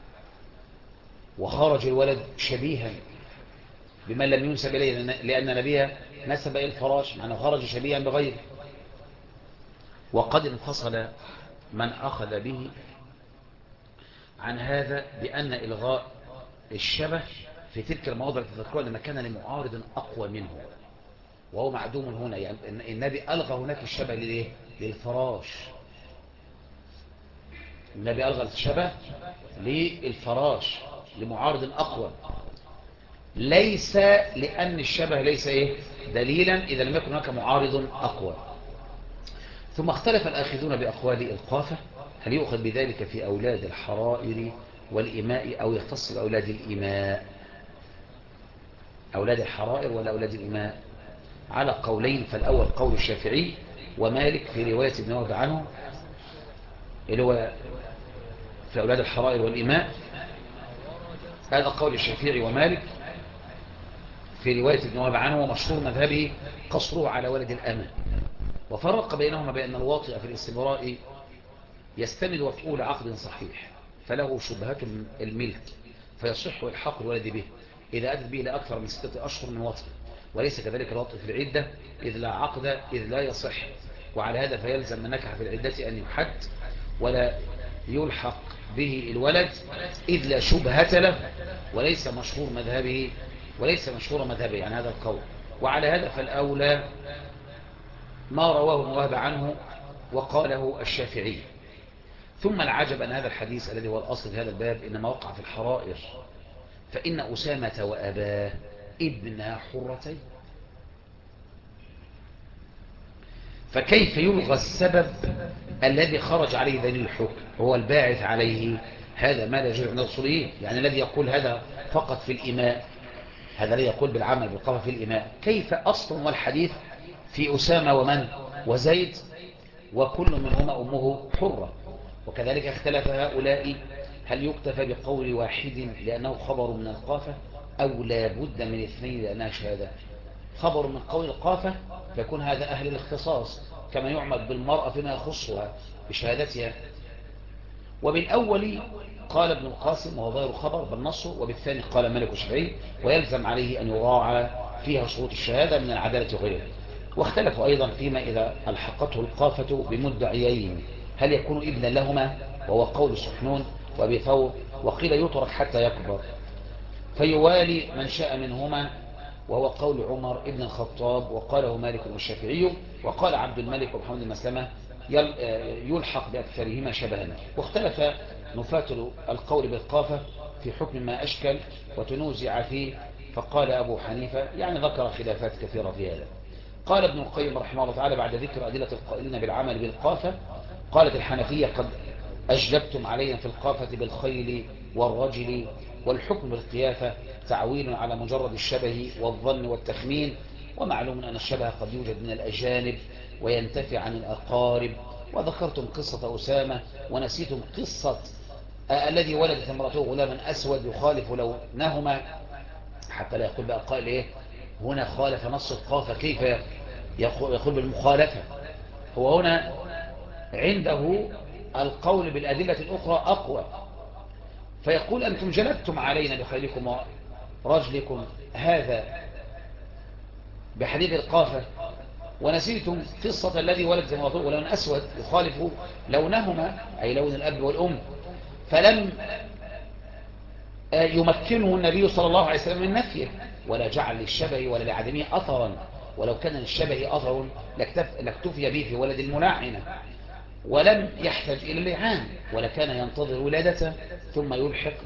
وخرج الولد شبيها بمن لم ينسب إليه، لأن نبيه نسب إلى الفراش، معنى خرج شبيها بغيره. وقد انفصل من أخذ به عن هذا بأن إلغاء الشبه في تلك المواضع التي تذكرها لما كان لمعارض أقوى منه، وهو معدوم هنا. يعني النبي ألغى هناك الشبه للفراش، النبي ألغى الشبه للفراش لمعارض أقوى، ليس لأن الشبه ليس دليلا إذا لم يكن هناك معارض أقوى. ثم اختلف الآخذون بأقوال القافة، هل يؤخذ بذلك في أولاد الحرائر والإماء أو يختص بأولاد الإماء، أولاد الحرائر ولا أولاد الإماء؟ على قولين، فالأول قول الشافعي ومالك في رواية ابن وهب عنه، اللي هو في أولاد الحرائر والإماء، هذا قول الشافعي ومالك في رواية ابن وهب عنه، ومشهور مذهبه قصره على ولد الأمة. وفرق بينهما بأن الواطئ في الاستبراء يستند وطئول عقد صحيح فله شبهة الملك فيصح إلحاق الولد به إذا أتت به لأكثر من 6 أشهر من وطئ، وليس كذلك الوطئ في العدة إذ لا عقد إذ لا يصح. وعلى هذا فيلزم من نكح في العدة أن يحد ولا يلحق به الولد إذ لا شبهة له، وليس مشهور مذهبه يعني هذا القول. وعلى هذا فالأولى ما رواه ابن وهب عنه وقاله الشافعي، ثم العجب أن هذا الحديث الذي هو الأصل في هذا الباب إنما وقع في الحرائر، فإن أسامة وأباه ابن حرتين، فكيف يلغى السبب الذي خرج عليه دليل الحكم هو الباعث عليه؟ هذا ما لا يجوز عند الأصوليين. يعني الذي يقول هذا فقط في الإماء، هذا الذي يقول بالعمل بالقفا في الإماء، كيف أصل والحديث في أسامة ومن وزيد وكل منهما أمه حرة؟ وكذلك اختلف هؤلاء هل يكتفى بقول واحد لأنه خبر من القافة أو لا بد من اثنين لأنها شهادة؟ خبر من قول القافة فيكون هذا أهل الاختصاص كما يعمل بالمرأة فيما يخصها بشهادتها. وبالأول قال ابن القاسم وهو غير خبر بالنص، وبالثاني قال مالك الشافعي ويلزم عليه أن يراعى فيها شروط الشهادة من العدالة وغيره. واختلفوا أيضا فيما إذا ألحقته القافة بمدعيين هل يكون ابنا لهما، وهو قول سحنون وأبي ثور، وقيل يترك حتى يكبر فيوالي من شاء منهما، وهو قول عمر ابن الخطاب وقاله مالك والشافعي، وقال عبد الملك ومحمد بن مسلمة يلحق بأكثرهما شبها. واختلف نفاة القول بالقافة في حكم ما أشكل وتنوزع فيه، فقال أبو حنيفة يعني ذكر خلافات كثيرة في هذا. قال ابن القيم رحمه الله تعالى بعد ذكر أدلة القائلين بالعمل بالقافة، قالت الحنفية قد أجلبتم علينا في القافة بالخيل والرجل، والحكم بالقيافة تعويل على مجرد الشبه والظن والتخمين، ومعلوم أن الشبه قد يوجد من الأجانب وينتفع عن الأقارب. وذكرتم قصة أسامة ونسيتم قصة الذي ولدت امرأته غلاما أسود يخالف لونهما، حتى لا يقول بقى قائل إيه هنا خالف نص القافة، كيف يقول بالمخالفة؟ هو هنا عنده القول بالأدلة الأخرى أقوى، فيقول أنتم جلبتم علينا بخيلكم ورجلكم هذا بحديث القافة ونسيتم قصة الذي ولد زمرته ولون أسود يخالف لونهما أي لون الأب والأم، فلم يمكنه النبي صلى الله عليه وسلم من نفيه ولا جعل للشبه ولا لعدمه أثرا، ولو كان للشبه أثر لاكتفي به في ولد الملاعنة ولم يحتاج إلى اللعان، ولكان ينتظر ولادته ثم يلحق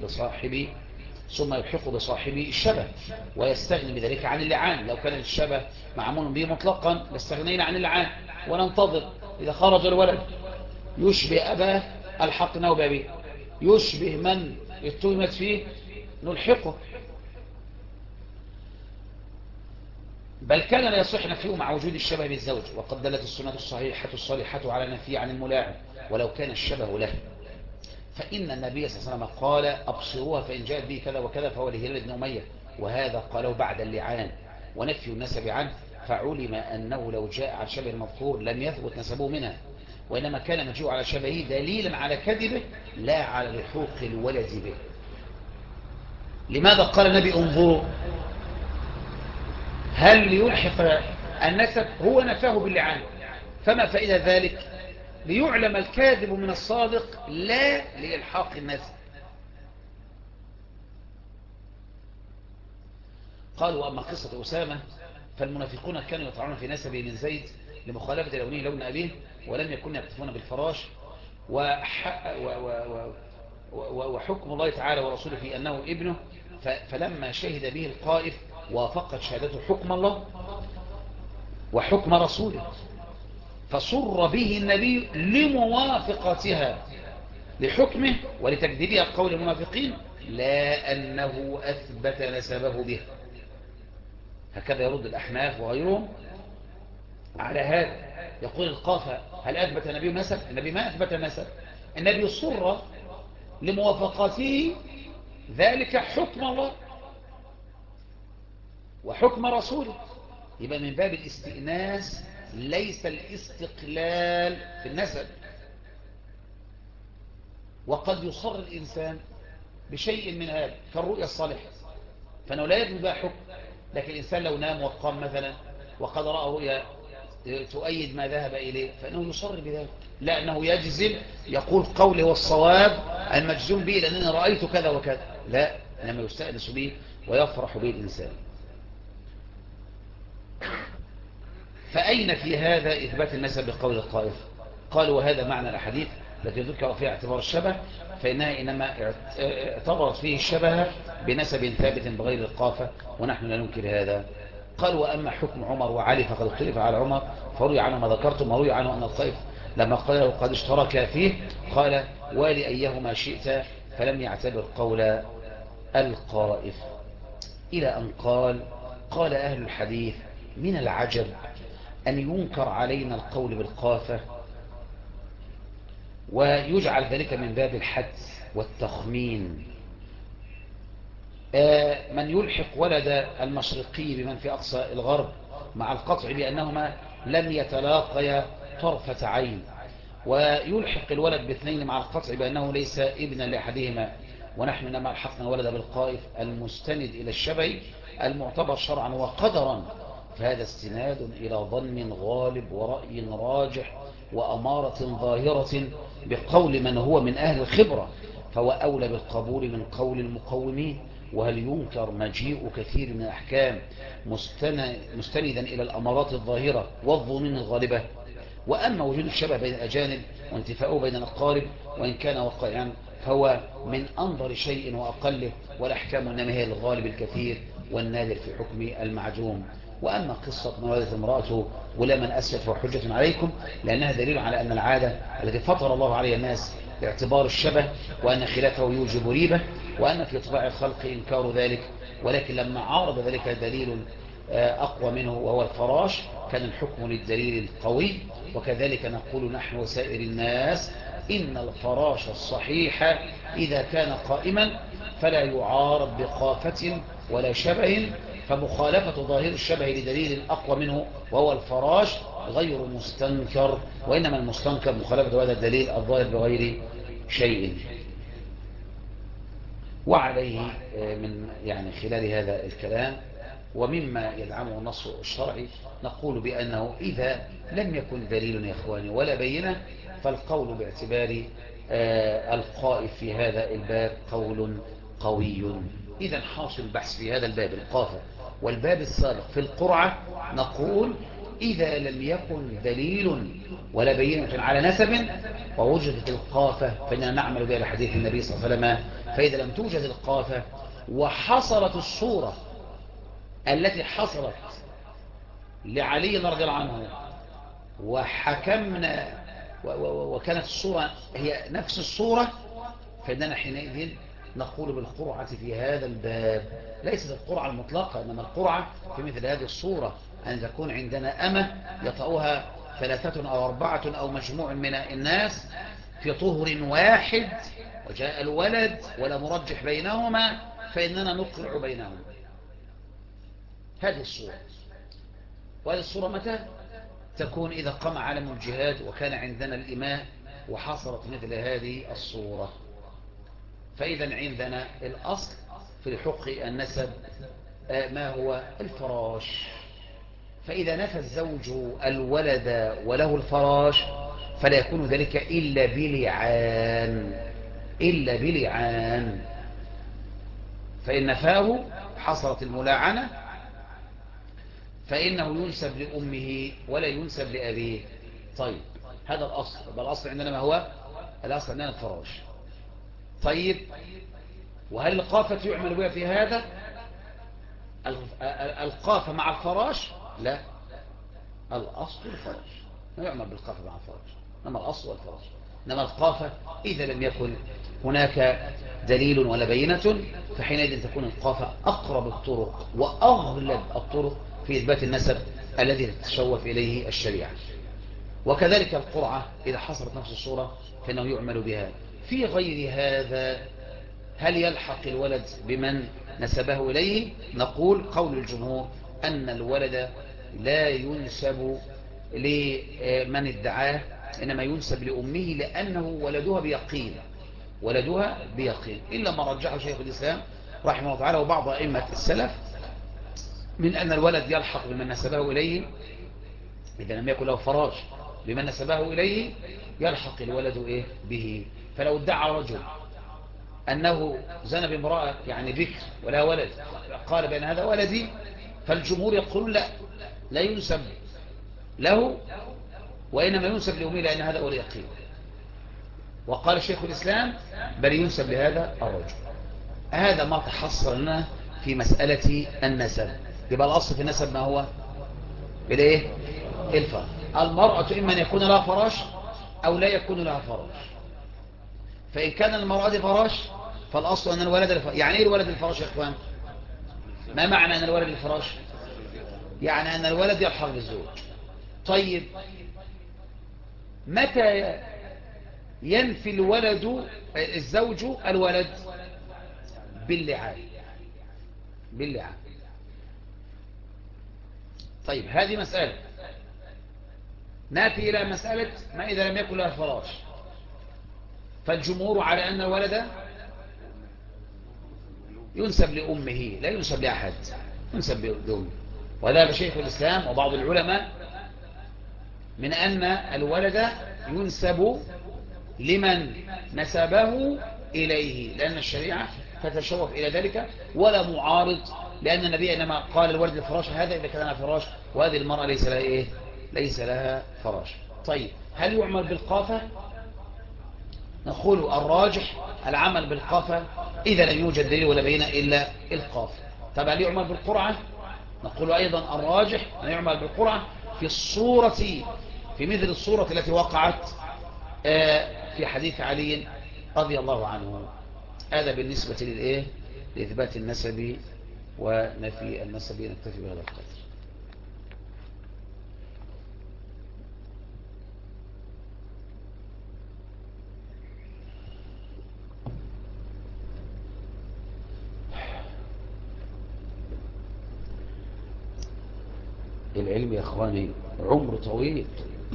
بصاحب الشبه ويستغني بذلك عن اللعان. لو كان الشبه معمول به مطلقا لاستغنينا عن اللعان وننتظر إذا خرج الولد يشبه أباه الحقنا بأبيه، يشبه من اتهمت فيه نلحقه. بل كان لا يصح نفيه مع وجود الشبه بالزوج، وقد دلت السنة الصحيحة الصالحة على نفيه عن الملاعن ولو كان الشبه له، فإن النبي صلى الله عليه وسلم قال أبصروها فإن جاءت به كذا وكذا فهو لهلال بن أمية، وهذا قاله بعد اللعان ونفي النسب عنه، فعلم أنه لو جاء على شبه المذكور لم يثبت نسبه منها، وإنما كان مجيء على شبهه دليلا على كذبه لا على لحوق الولد به. لماذا قال النبي انظروا؟ هل ليلحق النسب؟ هو نفاه باللعان، فما فائدة ذلك؟ ليعلم الكاذب من الصادق لا لإلحاق النسب. قالوا وأما قصة أسامة فالمنافقون كانوا يطعنون في نسبه من زيد لمخالفة لونه لون أبيه، ولم يكونوا يقتفون بالفراش، وحكم الله تعالى ورسوله في أنه ابنه، فلما شهد به القائف وافقت شهادته حكم الله وحكم رسوله، فصر به النبي لموافقتها لحكمه ولتكذيبها قول المنافقين لا أنه أثبت نسبه به. هكذا يرد الأحناف وغيرهم على هذا، يقول القافة هل أثبت النبي نسب؟ النبي ما أثبت نسب، النبي صر لموافقته ذلك حكم الله وحكم رسوله. يبقى من باب الاستئناس ليس الاستقلال في النسب. وقد يصر الإنسان بشيء من هذا كالرؤية الصالحة فانه لا يجب بها حكم، لكن الإنسان لو نام وقام مثلا وقد رأى رؤيا تؤيد ما ذهب إليه فإنه يصر بذلك، لا أنه يجزم يقول قوله والصواب المجزوم به لأنني رأيت كذا وكذا، لا، إنما يستأنس به ويفرح به الإنسان. فأين في هذا إثبات النسب بقول القائف؟ قالوا وهذا معنى الحديث التي ذكر فيها اعتبار الشبه فإنها إنما اعتبرت فيه الشبه بنسب ثابت بغير القافة، ونحن لا ننكر هذا. قال وأما حكم عمر وعلي فقد اختلف على عمر فروي عنه ما ذكرتم، وروي عنه أن الخيف لما قال له قد اشترك فيه قال والي أيهما شئت، فلم يعتبر قول القائف. إلى أن قال أهل الحديث من العجب أن ينكر علينا القول بالقافة ويجعل ذلك من باب الحدس والتخمين. من يلحق ولد المشرقي بمن في أقصى الغرب مع القطع بأنهما لم يتلاقيا طرفة عين، ويلحق الولد باثنين مع القطع بأنه ليس ابنا لأحدهما، ونحن لما الحقنا الولد بالقائف المستند إلى الشبه المعتبر شرعا وقدرا، فهذا استناد إلى ظن غالب ورأي راجح وأمارة ظاهرة بقول من هو من أهل الخبرة، فهو أولى بالقبول من قول المقومين. وهل ينكر مجيء كثير من الأحكام مستندا إلى الأمارات الظاهرة والظنون الغالبة؟ وأما وجود الشبه بين الأجانب وانتفاؤه بين الأقارب وإن كان واقعا فهو من أنظر شيء وأقله، والأحكام إنما هي الغالب الكثير والنادر في حكم المعجوم. وأما قصة من ولدت امرأته غلاما أسود فهو حجة عليكم، لأنها دليل على أن العادة التي فطر الله عليها الناس باعتبار الشبه وأن خلافه يوجب ريبة، وأن في طباع الخلق إنكار ذلك، ولكن لما عارض ذلك دليل أقوى منه وهو الفراش كان الحكم للدليل القوي. وكذلك نقول نحن وسائر الناس إن الفراش الصحيح إذا كان قائما فلا يعارض بقافة ولا شبه، فمخالفة ظاهر الشبه لدليل أقوى منه وهو الفراش غير مستنكر، وإنما المستنكر مخالفة هذا الدليل الظاهر بغير شيء. وعليه من خلال هذا الكلام ومما يدعمه النص الشرعي نقول بأنه إذا لم يكن دليل يا إخواني ولا بينة فالقول باعتبار القائف في هذا الباب قول قوي. إذا حاصل البحث في هذا الباب القافة والباب السابق في القرعة نقول إذا لم يكن دليل ولا بينة على نسب ووجدت القافة فإننا نعمل بها بحديث النبي صلى الله عليه وسلم. فإذا لم توجد القافة وحصلت الصورة التي حصلت لعلي رضي الله عنه وحكمنا وكانت الصورة هي نفس الصورة، فإننا حينئذ نقول بالقرعة في هذا الباب، ليست القرعة المطلقة إنما القرعة في مثل هذه الصورة أن تكون عندنا أمة يطأها 3 أو 4 أو مجموع من الناس في طهر واحد وجاء الولد ولا مرجح بينهما فإننا نقرع بينهما. هذه الصورة. وهذه الصورة متى تكون؟ إذا قام عالم الجهاد وكان عندنا الإماء وحصلت مثل هذه الصورة. فإذا عندنا الأصل في حق النسب ما هو الفراش، فإذا نفى الزوج الولد وله الفراش فلا يكون ذلك إلا بلعان، فإن نفاه حصلت الملاعنة فإنه ينسب لأمه ولا ينسب لأبيه. طيب هذا الأصل. الأصل عندنا ما هو؟ الأصل عندنا الفراش. طيب وهل القافة يعمل بها في هذا؟ القافة مع الفراش؟ لا، الأصل الفراش، لا يعمل بالقافة مع الفراش، إنما الأصل والفراش. إنما القافة إذا لم يكن هناك دليل ولا بينة فحينئذ تكون القافة أقرب الطرق وأغلب الطرق في إثبات النسب الذي تتشوف إليه الشريعة. وكذلك القرعة إذا حصلت نفس الصورة فإنه يعمل بها. في غير هذا هل يلحق الولد بمن نسبه إليه؟ نقول قول الجمهور أن الولد لا ينسب لمن ادعاه إنما ينسب لأمه لأنه ولدها بيقين إلا ما رجحه شيخ الإسلام رحمه الله تعالى وبعض أئمة السلف من أن الولد يلحق بمن نسبه إليه إذا لم يكن له فراش بمن نسبه إليه يلحق الولد به. فلو ادعى رجل أنه زنى بامرأة بكر ولا ولد قال بأن هذا ولدي، فالجمهور يقول لا ينسب له وإنما ينسب لأمه لأن هذا هو اليقين. وقال شيخ الإسلام بل ينسب لهذا الرجل. هذا ما تحصل لنا في مسألة النسب. يبقى الأصل في النسب ما هو؟ بالإيه؟ الفرج. المرأة إما أن يكون لها فراش أو لا يكون لها فراش. فإن كان المرأة دي فراش فالأصل أن الولد الفراش. يعني إيه الولد الفراش يا إخوان؟ ما معنى أن الولد الفراش؟ يعني أن الولد يلحق بالزوج. طيب متى ينفي الزوج الولد؟ باللعان. باللعان. طيب هذه مسألة. نأتي إلى مسألة ما إذا لم يكن لها فراش. فالجمهور على أن الولد ينسب لأمه لا ينسب لأحد، ينسب لأمه. وذهب شيخ الإسلام وبعض العلماء من أن الولد ينسب لمن نسبه إليه، لأن الشريعة تتشوف إلى ذلك ولا معارض، لأن النبي إنما قال الولد الفراش هذا إذا كان لها فراش، وهذه المرأة ليس لها إيه؟ ليس لها فراش. طيب هل يعمل بالقافة؟ نقول الراجح العمل بالقافة إذا لم يوجد دليل ولا بينة إلا القافة. طب هل يعمل بالقرعة؟ نقول أيضا الراجح أن يعمل بالقرعة في الصورة، في مثل الصورة التي وقعت في حديث علي رضي الله عنه. هذا بالنسبة للإيه؟ لإثبات النسب ونفي النسب. نكتفي بهذا القدر. العلم يا اخواني عمر طويل،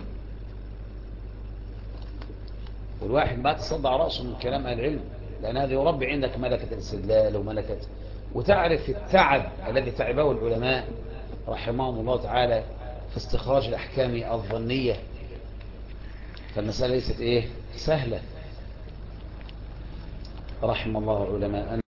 والواحد ما تصدع رأسه من كلام العلم، لأن هذا يربي عندك ملكة الاستدلال وملكة، وتعرف التعب الذي تعبه العلماء رحمهم الله تعالى في استخراج الأحكام الظنية. فالمسألة ليست إيه؟ سهلة. رحم الله علماء